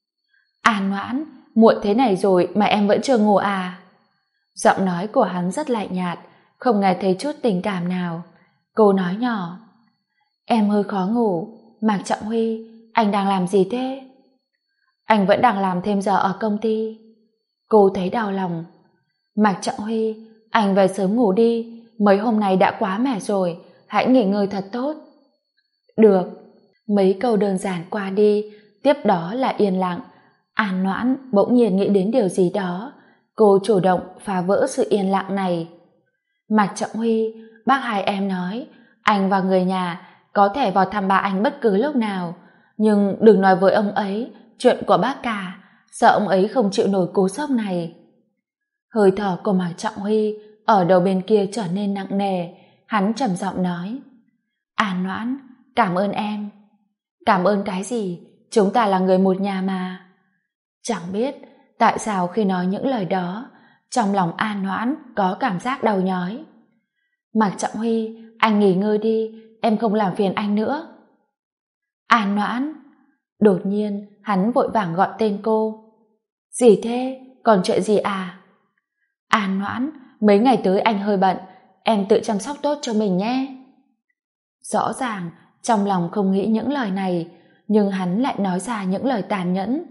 An Noãn, muộn thế này rồi mà em vẫn chưa ngủ à? Giọng nói của hắn rất lạnh nhạt, không nghe thấy chút tình cảm nào. Cô nói nhỏ, em hơi khó ngủ. Mạc Trọng Huy, anh đang làm gì thế? Anh vẫn đang làm thêm giờ ở công ty. Cô thấy đau lòng. Mạc Trọng Huy, anh về sớm ngủ đi, mấy hôm nay đã quá mệt rồi, hãy nghỉ ngơi thật tốt. Được. Mấy câu đơn giản qua đi, tiếp đó là yên lặng. An Noãn bỗng nhiên nghĩ đến điều gì đó. Cô chủ động phá vỡ sự yên lặng này. Mạc Trọng Huy, bác hai em nói anh và người nhà có thể vào thăm ba anh bất cứ lúc nào, nhưng đừng nói với ông ấy chuyện của bác cả, sợ ông ấy không chịu nổi cú sốc này. Hơi thở của Mạc Trọng Huy ở đầu bên kia trở nên nặng nề. Hắn trầm giọng nói, An Noãn, cảm ơn em. Cảm ơn cái gì? Chúng ta là người một nhà mà. Chẳng biết tại sao khi nói những lời đó, trong lòng An Noãn có cảm giác đau nhói. Mạc Trọng Huy, anh nghỉ ngơi đi, em không làm phiền anh nữa. An Noãn. Đột nhiên hắn vội vàng gọi tên cô. Gì thế? Còn chuyện gì à? An Noãn, mấy ngày tới anh hơi bận, em tự chăm sóc tốt cho mình nhé. Rõ ràng trong lòng không nghĩ những lời này, nhưng hắn lại nói ra những lời tàn nhẫn.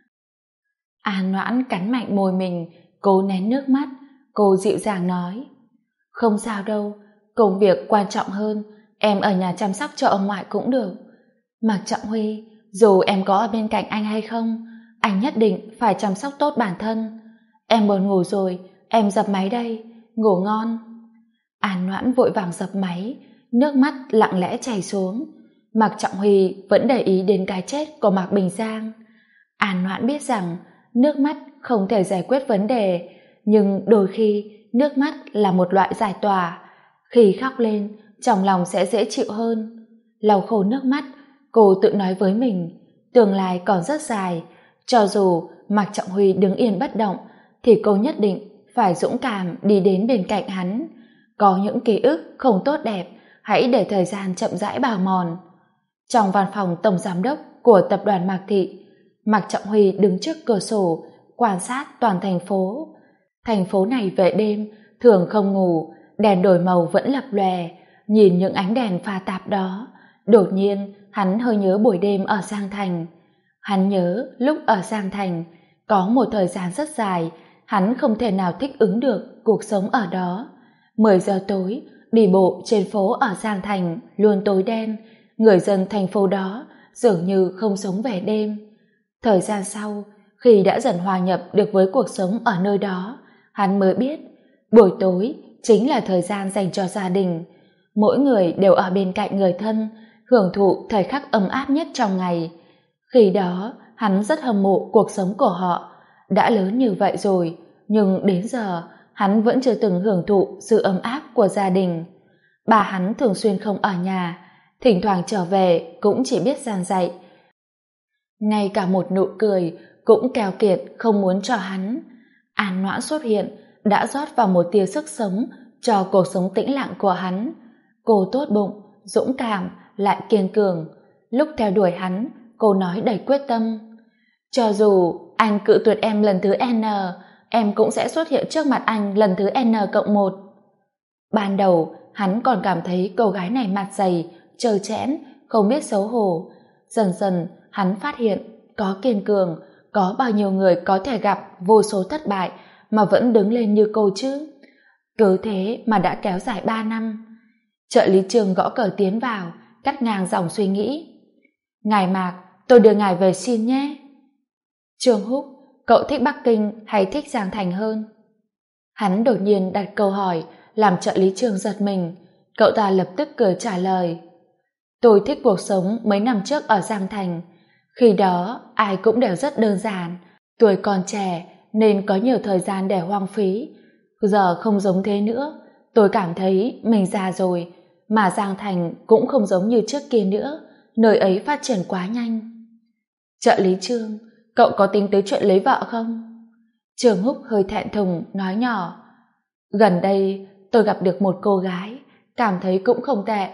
An Noãn cắn mạnh môi mình, cố nén nước mắt. Cô dịu dàng nói, không sao đâu, công việc quan trọng hơn, em ở nhà chăm sóc cho ông ngoại cũng được. Mạc Trọng Huy, dù em có ở bên cạnh anh hay không, anh nhất định phải chăm sóc tốt bản thân. Em buồn ngủ rồi, em dập máy đây, ngủ ngon. An Noãn vội vàng dập máy, nước mắt lặng lẽ chảy xuống. Mạc Trọng Huy vẫn để ý đến cái chết của Mạc Bình Giang. An Noãn biết rằng nước mắt không thể giải quyết vấn đề, nhưng đôi khi nước mắt là một loại giải tỏa. Khi khóc lên, trong lòng sẽ dễ chịu hơn. Lau khô nước mắt, cô tự nói với mình, tương lai còn rất dài. Cho dù Mạc Trọng Huy đứng yên bất động, thì cô nhất định phải dũng cảm đi đến bên cạnh hắn. Có những ký ức không tốt đẹp hãy để thời gian chậm rãi bào mòn. Trong văn phòng tổng giám đốc của tập đoàn Mạc Thị, Mạc Trọng Huy đứng trước cửa sổ quan sát toàn thành phố. Thành phố này về đêm thường không ngủ, đèn đổi màu vẫn lập lòe. Nhìn những ánh đèn pha tạp đó, đột nhiên hắn hơi nhớ buổi đêm ở Giang Thành. Hắn nhớ lúc ở Giang Thành có một thời gian rất dài hắn không thể nào thích ứng được cuộc sống ở đó. 10 giờ tối, đi bộ trên phố ở Giang Thành luôn tối đen, người dân thành phố đó dường như không sống về đêm. Thời gian sau, khi đã dần hòa nhập được với cuộc sống ở nơi đó, hắn mới biết buổi tối chính là thời gian dành cho gia đình. Mỗi người đều ở bên cạnh người thân, hưởng thụ thời khắc ấm áp nhất trong ngày. Khi đó, hắn rất hâm mộ cuộc sống của họ. Đã lớn như vậy rồi, nhưng đến giờ, hắn vẫn chưa từng hưởng thụ sự ấm áp của gia đình. Bà hắn thường xuyên không ở nhà, thỉnh thoảng trở về cũng chỉ biết gian dạy. Ngay cả một nụ cười cũng keo kiệt không muốn cho hắn. An Noãn xuất hiện đã rót vào một tia sức sống cho cuộc sống tĩnh lặng của hắn. Cô tốt bụng, dũng cảm, lại kiên cường. Lúc theo đuổi hắn, cô nói đầy quyết tâm. Cho dù anh cự tuyệt em lần thứ N, em cũng sẽ xuất hiện trước mặt anh lần thứ N+1. Ban đầu, hắn còn cảm thấy cô gái này mặt dày, trơ trẽn, không biết xấu hổ. Dần dần, hắn phát hiện có kiên cường, có bao nhiêu người có thể gặp vô số thất bại mà vẫn đứng lên như cô chứ. Cứ thế mà đã kéo dài 3 năm. Trợ lý Trương gõ cờ tiến vào, cắt ngang dòng suy nghĩ. Ngài Mạc, tôi đưa ngài về xin nhé. Trương Húc, cậu thích Bắc Kinh hay thích Giang Thành hơn? Hắn đột nhiên đặt câu hỏi làm trợ lý Trương giật mình. Cậu ta lập tức cười trả lời. Tôi thích cuộc sống mấy năm trước ở Giang Thành. Khi đó ai cũng đều rất đơn giản, tuổi còn trẻ nên có nhiều thời gian để hoang phí. Giờ không giống thế nữa, tôi cảm thấy mình già rồi, mà Giang Thành cũng không giống như trước kia nữa, nơi ấy phát triển quá nhanh. Trợ lý Trương, cậu có tính tới chuyện lấy vợ không? Trương Húc hơi thẹn thùng nói nhỏ. Gần đây tôi gặp được một cô gái, cảm thấy cũng không tệ.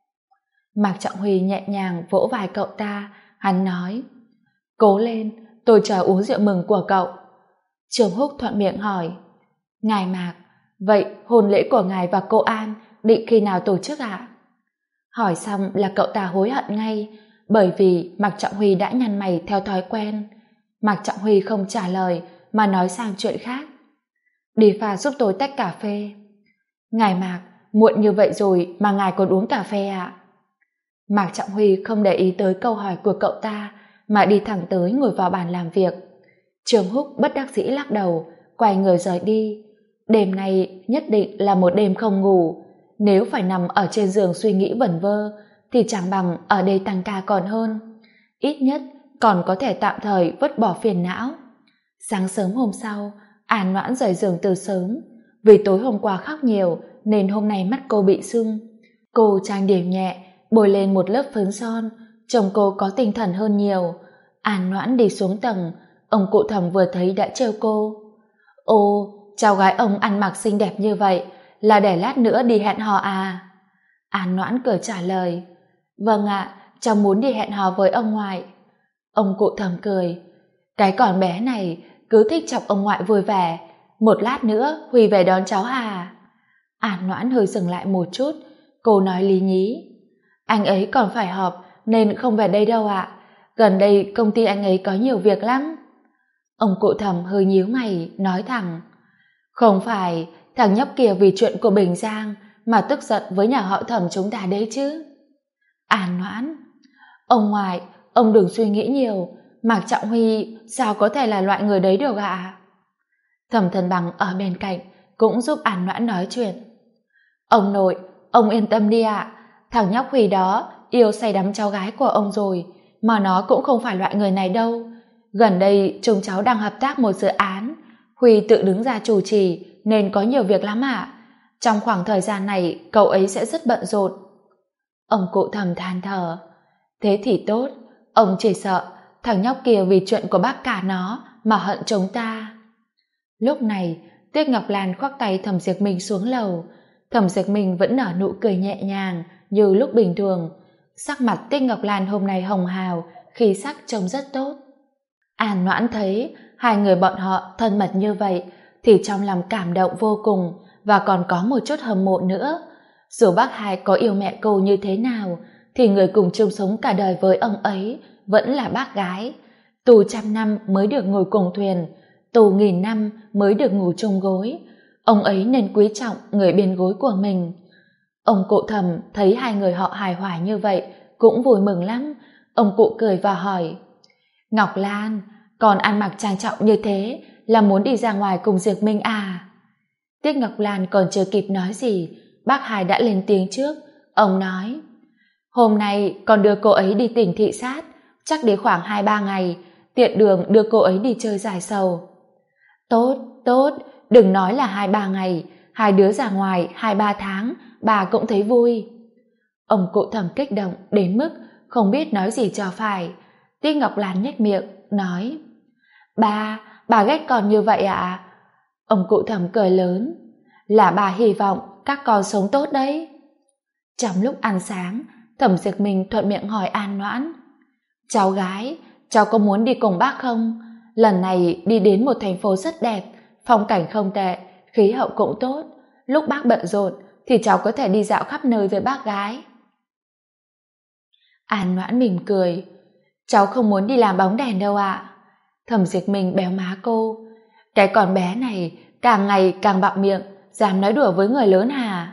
Mạc Trọng Huy nhẹ nhàng vỗ vai cậu ta, hắn nói. Cố lên, tôi chờ uống rượu mừng của cậu. Trương Húc thuận miệng hỏi. Ngài Mạc, vậy hôn lễ của ngài và cô An định khi nào tổ chức ạ? Hỏi xong là cậu ta hối hận ngay, bởi vì Mạc Trọng Huy đã nhăn mày theo thói quen. Mạc Trọng Huy không trả lời mà nói sang chuyện khác. Đi pha giúp tôi tách cà phê. Ngài Mạc, muộn như vậy rồi mà ngài còn uống cà phê ạ? Mạc Trọng Huy không để ý tới câu hỏi của cậu ta mà đi thẳng tới ngồi vào bàn làm việc. Trương Húc bất đắc dĩ lắc đầu, quay người rời đi. Đêm nay nhất định là một đêm không ngủ. Nếu phải nằm ở trên giường suy nghĩ vẩn vơ thì chẳng bằng ở đây tăng ca còn hơn. Ít nhất còn có thể tạm thời vứt bỏ phiền não. Sáng sớm hôm sau, An Noãn rời giường từ sớm. Vì tối hôm qua khóc nhiều nên hôm nay mắt cô bị sưng. Cô trang điểm nhẹ, bôi lên một lớp phấn son, trông cô có tinh thần hơn nhiều. An Noãn đi xuống tầng, ông cụ Thẩm vừa thấy đã trêu cô. Ô, cháu gái ông ăn mặc xinh đẹp như vậy là để lát nữa đi hẹn hò à? An Noãn cười trả lời. Vâng ạ, cháu muốn đi hẹn hò với ông ngoại. Ông cụ Thẩm cười. Cái con bé này cứ thích chọc ông ngoại vui vẻ. Một lát nữa Huy về đón cháu à? An Noãn hơi dừng lại một chút, cô nói lý nhí. Anh ấy còn phải họp nên không về đây đâu ạ. Gần đây công ty anh ấy có nhiều việc lắm. Ông cụ Thẩm hơi nhíu mày nói thẳng. Không phải thằng nhóc kia vì chuyện của Bình Giang mà tức giận với nhà họ Thẩm chúng ta đấy chứ? An Noãn, ông ngoại, ông đừng suy nghĩ nhiều. Mạc Trọng Huy sao có thể là loại người đấy được ạ? Thẩm Thần Bằng ở bên cạnh cũng giúp An Noãn nói chuyện. Ông nội, ông yên tâm đi ạ. Thằng nhóc Huy đó yêu say đắm cháu gái của ông rồi, mà nó cũng không phải loại người này đâu. Gần đây chúng cháu đang hợp tác một dự án, Huy tự đứng ra chủ trì nên có nhiều việc lắm ạ. Trong khoảng thời gian này cậu ấy sẽ rất bận rộn. Ông cụ Thẩm than thở. Thế thì tốt, ông chỉ sợ thằng nhóc kia vì chuyện của bác cả nó mà hận chúng ta. Lúc này Tuyết Ngọc Lan khoác tay Thẩm Diệp Minh xuống lầu. Thẩm Diệp Minh vẫn nở nụ cười nhẹ nhàng như lúc bình thường. Sắc mặt Tích Ngọc Lan hôm nay hồng hào, khí sắc trông rất tốt. An Noãn thấy hai người bọn họ thân mật như vậy thì trong lòng cảm động vô cùng, và còn có một chút hâm mộ nữa. Dù bác hai có yêu mẹ cô như thế nào thì người cùng chung sống cả đời với ông ấy vẫn là bác gái. Tù 100 năm mới được ngồi cùng thuyền, tù 1000 năm mới được ngủ chung gối. Ông ấy nên quý trọng người bên gối của mình. Ông cụ Thẩm thấy hai người họ hài hòa như vậy cũng vui mừng lắm. Ông cụ cười và hỏi: Ngọc Lan, còn ăn mặc trang trọng như thế là muốn đi ra ngoài cùng Diệp Minh à? Tiết Ngọc Lan còn chưa kịp nói gì, bác hai đã lên tiếng trước. Ông nói: Hôm nay con đưa cô ấy đi tỉnh thị sát, chắc đi khoảng 2-3 ngày, tiện đường đưa cô ấy đi chơi giải sầu. Tốt, tốt, đừng nói là 2-3 ngày, hai đứa ra ngoài 2-3 tháng, bà cũng thấy vui. Ông cụ Thẩm kích động đến mức không biết nói gì cho phải. Tiết Ngọc Lan nhếch miệng, nói: bà ghét con như vậy ạ? Ông cụ Thẩm cười lớn: Là bà hy vọng các con sống tốt đấy. Trong lúc ăn sáng, Thẩm Diệp Minh thuận miệng hỏi An Noãn: Cháu gái, cháu có muốn đi cùng bác không? Lần này đi đến một thành phố rất đẹp, phong cảnh không tệ, khí hậu cũng tốt. Lúc bác bận rộn thì cháu có thể đi dạo khắp nơi với bác gái. An Noãn mỉm cười: Cháu không muốn đi làm bóng đèn đâu ạ. Thẩm Diệp Minh béo má cô: Cái con bé này càng ngày càng bạo miệng, dám nói đùa với người lớn hả?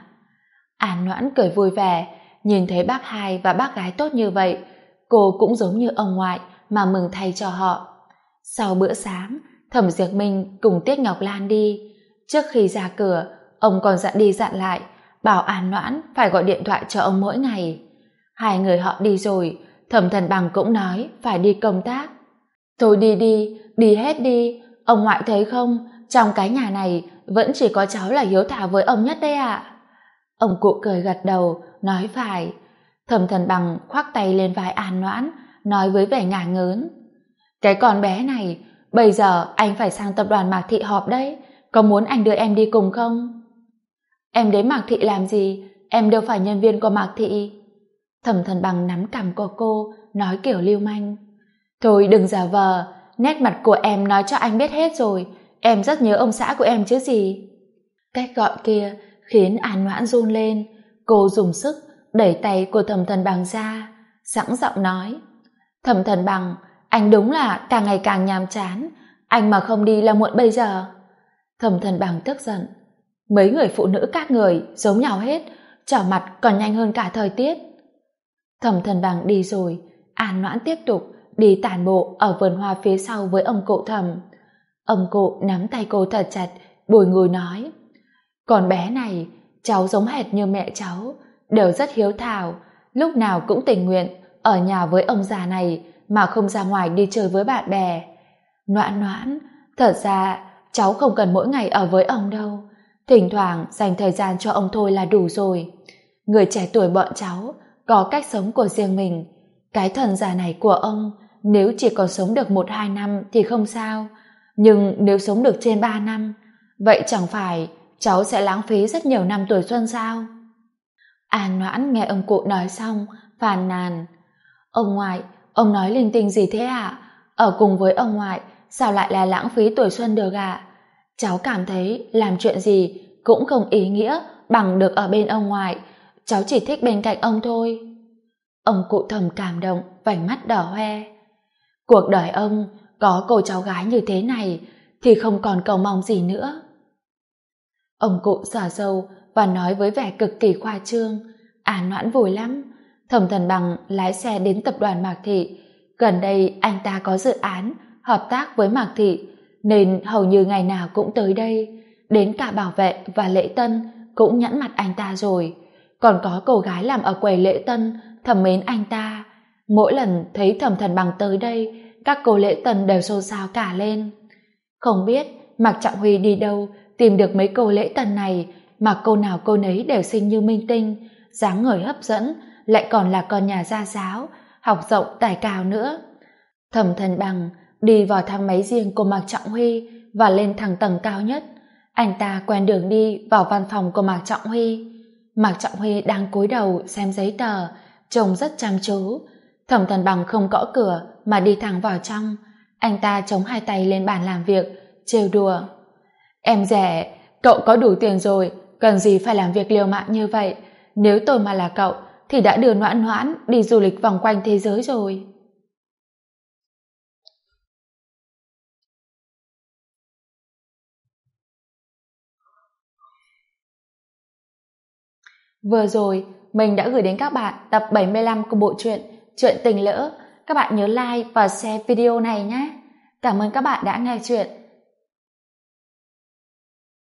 An Noãn cười vui vẻ, nhìn thấy bác hai và bác gái tốt như vậy, cô cũng giống như ông ngoại mà mừng thay cho họ. Sau bữa sáng, Thẩm Diệp Minh cùng Tiết Ngọc Lan đi. Trước khi ra cửa, ông còn dặn đi dặn lại, bảo An Noãn phải gọi điện thoại cho ông mỗi ngày. Hai người họ đi rồi, Thẩm Thần Bằng cũng nói phải đi công tác. Thôi đi hết đi, ông ngoại thấy không, trong cái nhà này vẫn chỉ có cháu là hiếu thảo với ông nhất đấy ạ. Ông cụ cười gật đầu, nói phải. Thẩm Thần Bằng khoác tay lên vai An Noãn, nói với vẻ ngả ngớn: Cái con bé này, bây giờ anh phải sang tập đoàn Mạc Thị họp đấy, có muốn anh đưa em đi cùng không? Em đến Mạc Thị làm gì, em đâu phải nhân viên của Mạc Thị. Thẩm Thần Bằng nắm cằm của cô, nói kiểu lưu manh: Thôi đừng giả vờ, nét mặt của em nói cho anh biết hết rồi, em rất nhớ ông xã của em chứ gì. Cách gọi kia khiến An Noãn run lên. Cô dùng sức đẩy tay của Thẩm Thần Bằng ra, sẵn giọng nói: Thẩm Thần Bằng, anh đúng là càng ngày càng nhàm chán, anh mà không đi là muộn bây giờ. Thẩm Thần Bằng tức giận: Mấy người phụ nữ các người giống nhau hết, trở mặt còn nhanh hơn cả thời tiết. Thẩm Thần Bằng đi rồi, An Noãn tiếp tục đi tản bộ ở vườn hoa phía sau với ông cụ Thẩm. Ông cụ nắm tay cô thật chặt, bồi ngồi nói: Con bé này, cháu giống hệt như mẹ cháu, đều rất hiếu thảo, lúc nào cũng tình nguyện ở nhà với ông già này mà không ra ngoài đi chơi với bạn bè. Noãn Noãn, thật ra cháu không cần mỗi ngày ở với ông đâu, thỉnh thoảng dành thời gian cho ông thôi là đủ rồi. Người trẻ tuổi bọn cháu có cách sống của riêng mình, cái thần già này của ông nếu chỉ còn sống được 1-2 năm thì không sao, nhưng nếu sống được trên 3 năm, vậy chẳng phải cháu sẽ lãng phí rất nhiều năm tuổi xuân sao? An Noãn nghe ông cụ nói xong, phàn nàn: Ông ngoại, ông nói linh tinh gì thế ạ? Ở cùng với ông ngoại, sao lại là lãng phí tuổi xuân được ạ? Cháu cảm thấy làm chuyện gì cũng không ý nghĩa bằng được ở bên ông ngoại, cháu chỉ thích bên cạnh ông thôi. Ông cụ Thẩm cảm động, vành mắt đỏ hoe. Cuộc đời ông có cô cháu gái như thế này thì không còn cầu mong gì nữa. Ông cụ xả râu và nói với vẻ cực kỳ khoa trương. An Noãn vui lắm. Thẩm Thần Bằng lái xe đến tập đoàn Mạc Thị. Gần đây anh ta có dự án hợp tác với Mạc Thị, nên hầu như ngày nào cũng tới đây. Đến cả bảo vệ và lễ tân cũng nhẵn mặt anh ta rồi. Còn có cô gái làm ở quầy lễ tân thầm mến anh ta. Mỗi lần thấy Thẩm Thần Bằng tới đây, các cô lễ tân đều xôn xao cả lên. Không biết Mạc Trọng Huy đi đâu tìm được mấy cô lễ tân này, mà cô nào cô nấy đều xinh như minh tinh, dáng người hấp dẫn, lại còn là con nhà gia giáo, học rộng tài cao nữa. Thẩm Thần Bằng đi vào thang máy riêng của Mạc Trọng Huy và lên thẳng tầng cao nhất. Anh ta quen đường đi vào văn phòng của Mạc Trọng Huy. Mạc Trọng Huy đang cúi đầu xem giấy tờ, trông rất chăm chú. Thẩm Tần Bằng không gõ cửa mà đi thẳng vào trong. Anh ta chống hai tay lên bàn làm việc, trêu đùa. Em rẻ, cậu có đủ tiền rồi, cần gì phải làm việc liều mạng như vậy. Nếu tôi mà là cậu, thì đã đưa Noãn Noãn đi du lịch vòng quanh thế giới rồi. Vừa rồi, mình đã gửi đến các bạn tập 75 của bộ truyện Chuyện Tình Lỡ. Các bạn nhớ like và share video này nhé. Cảm ơn các bạn đã nghe chuyện.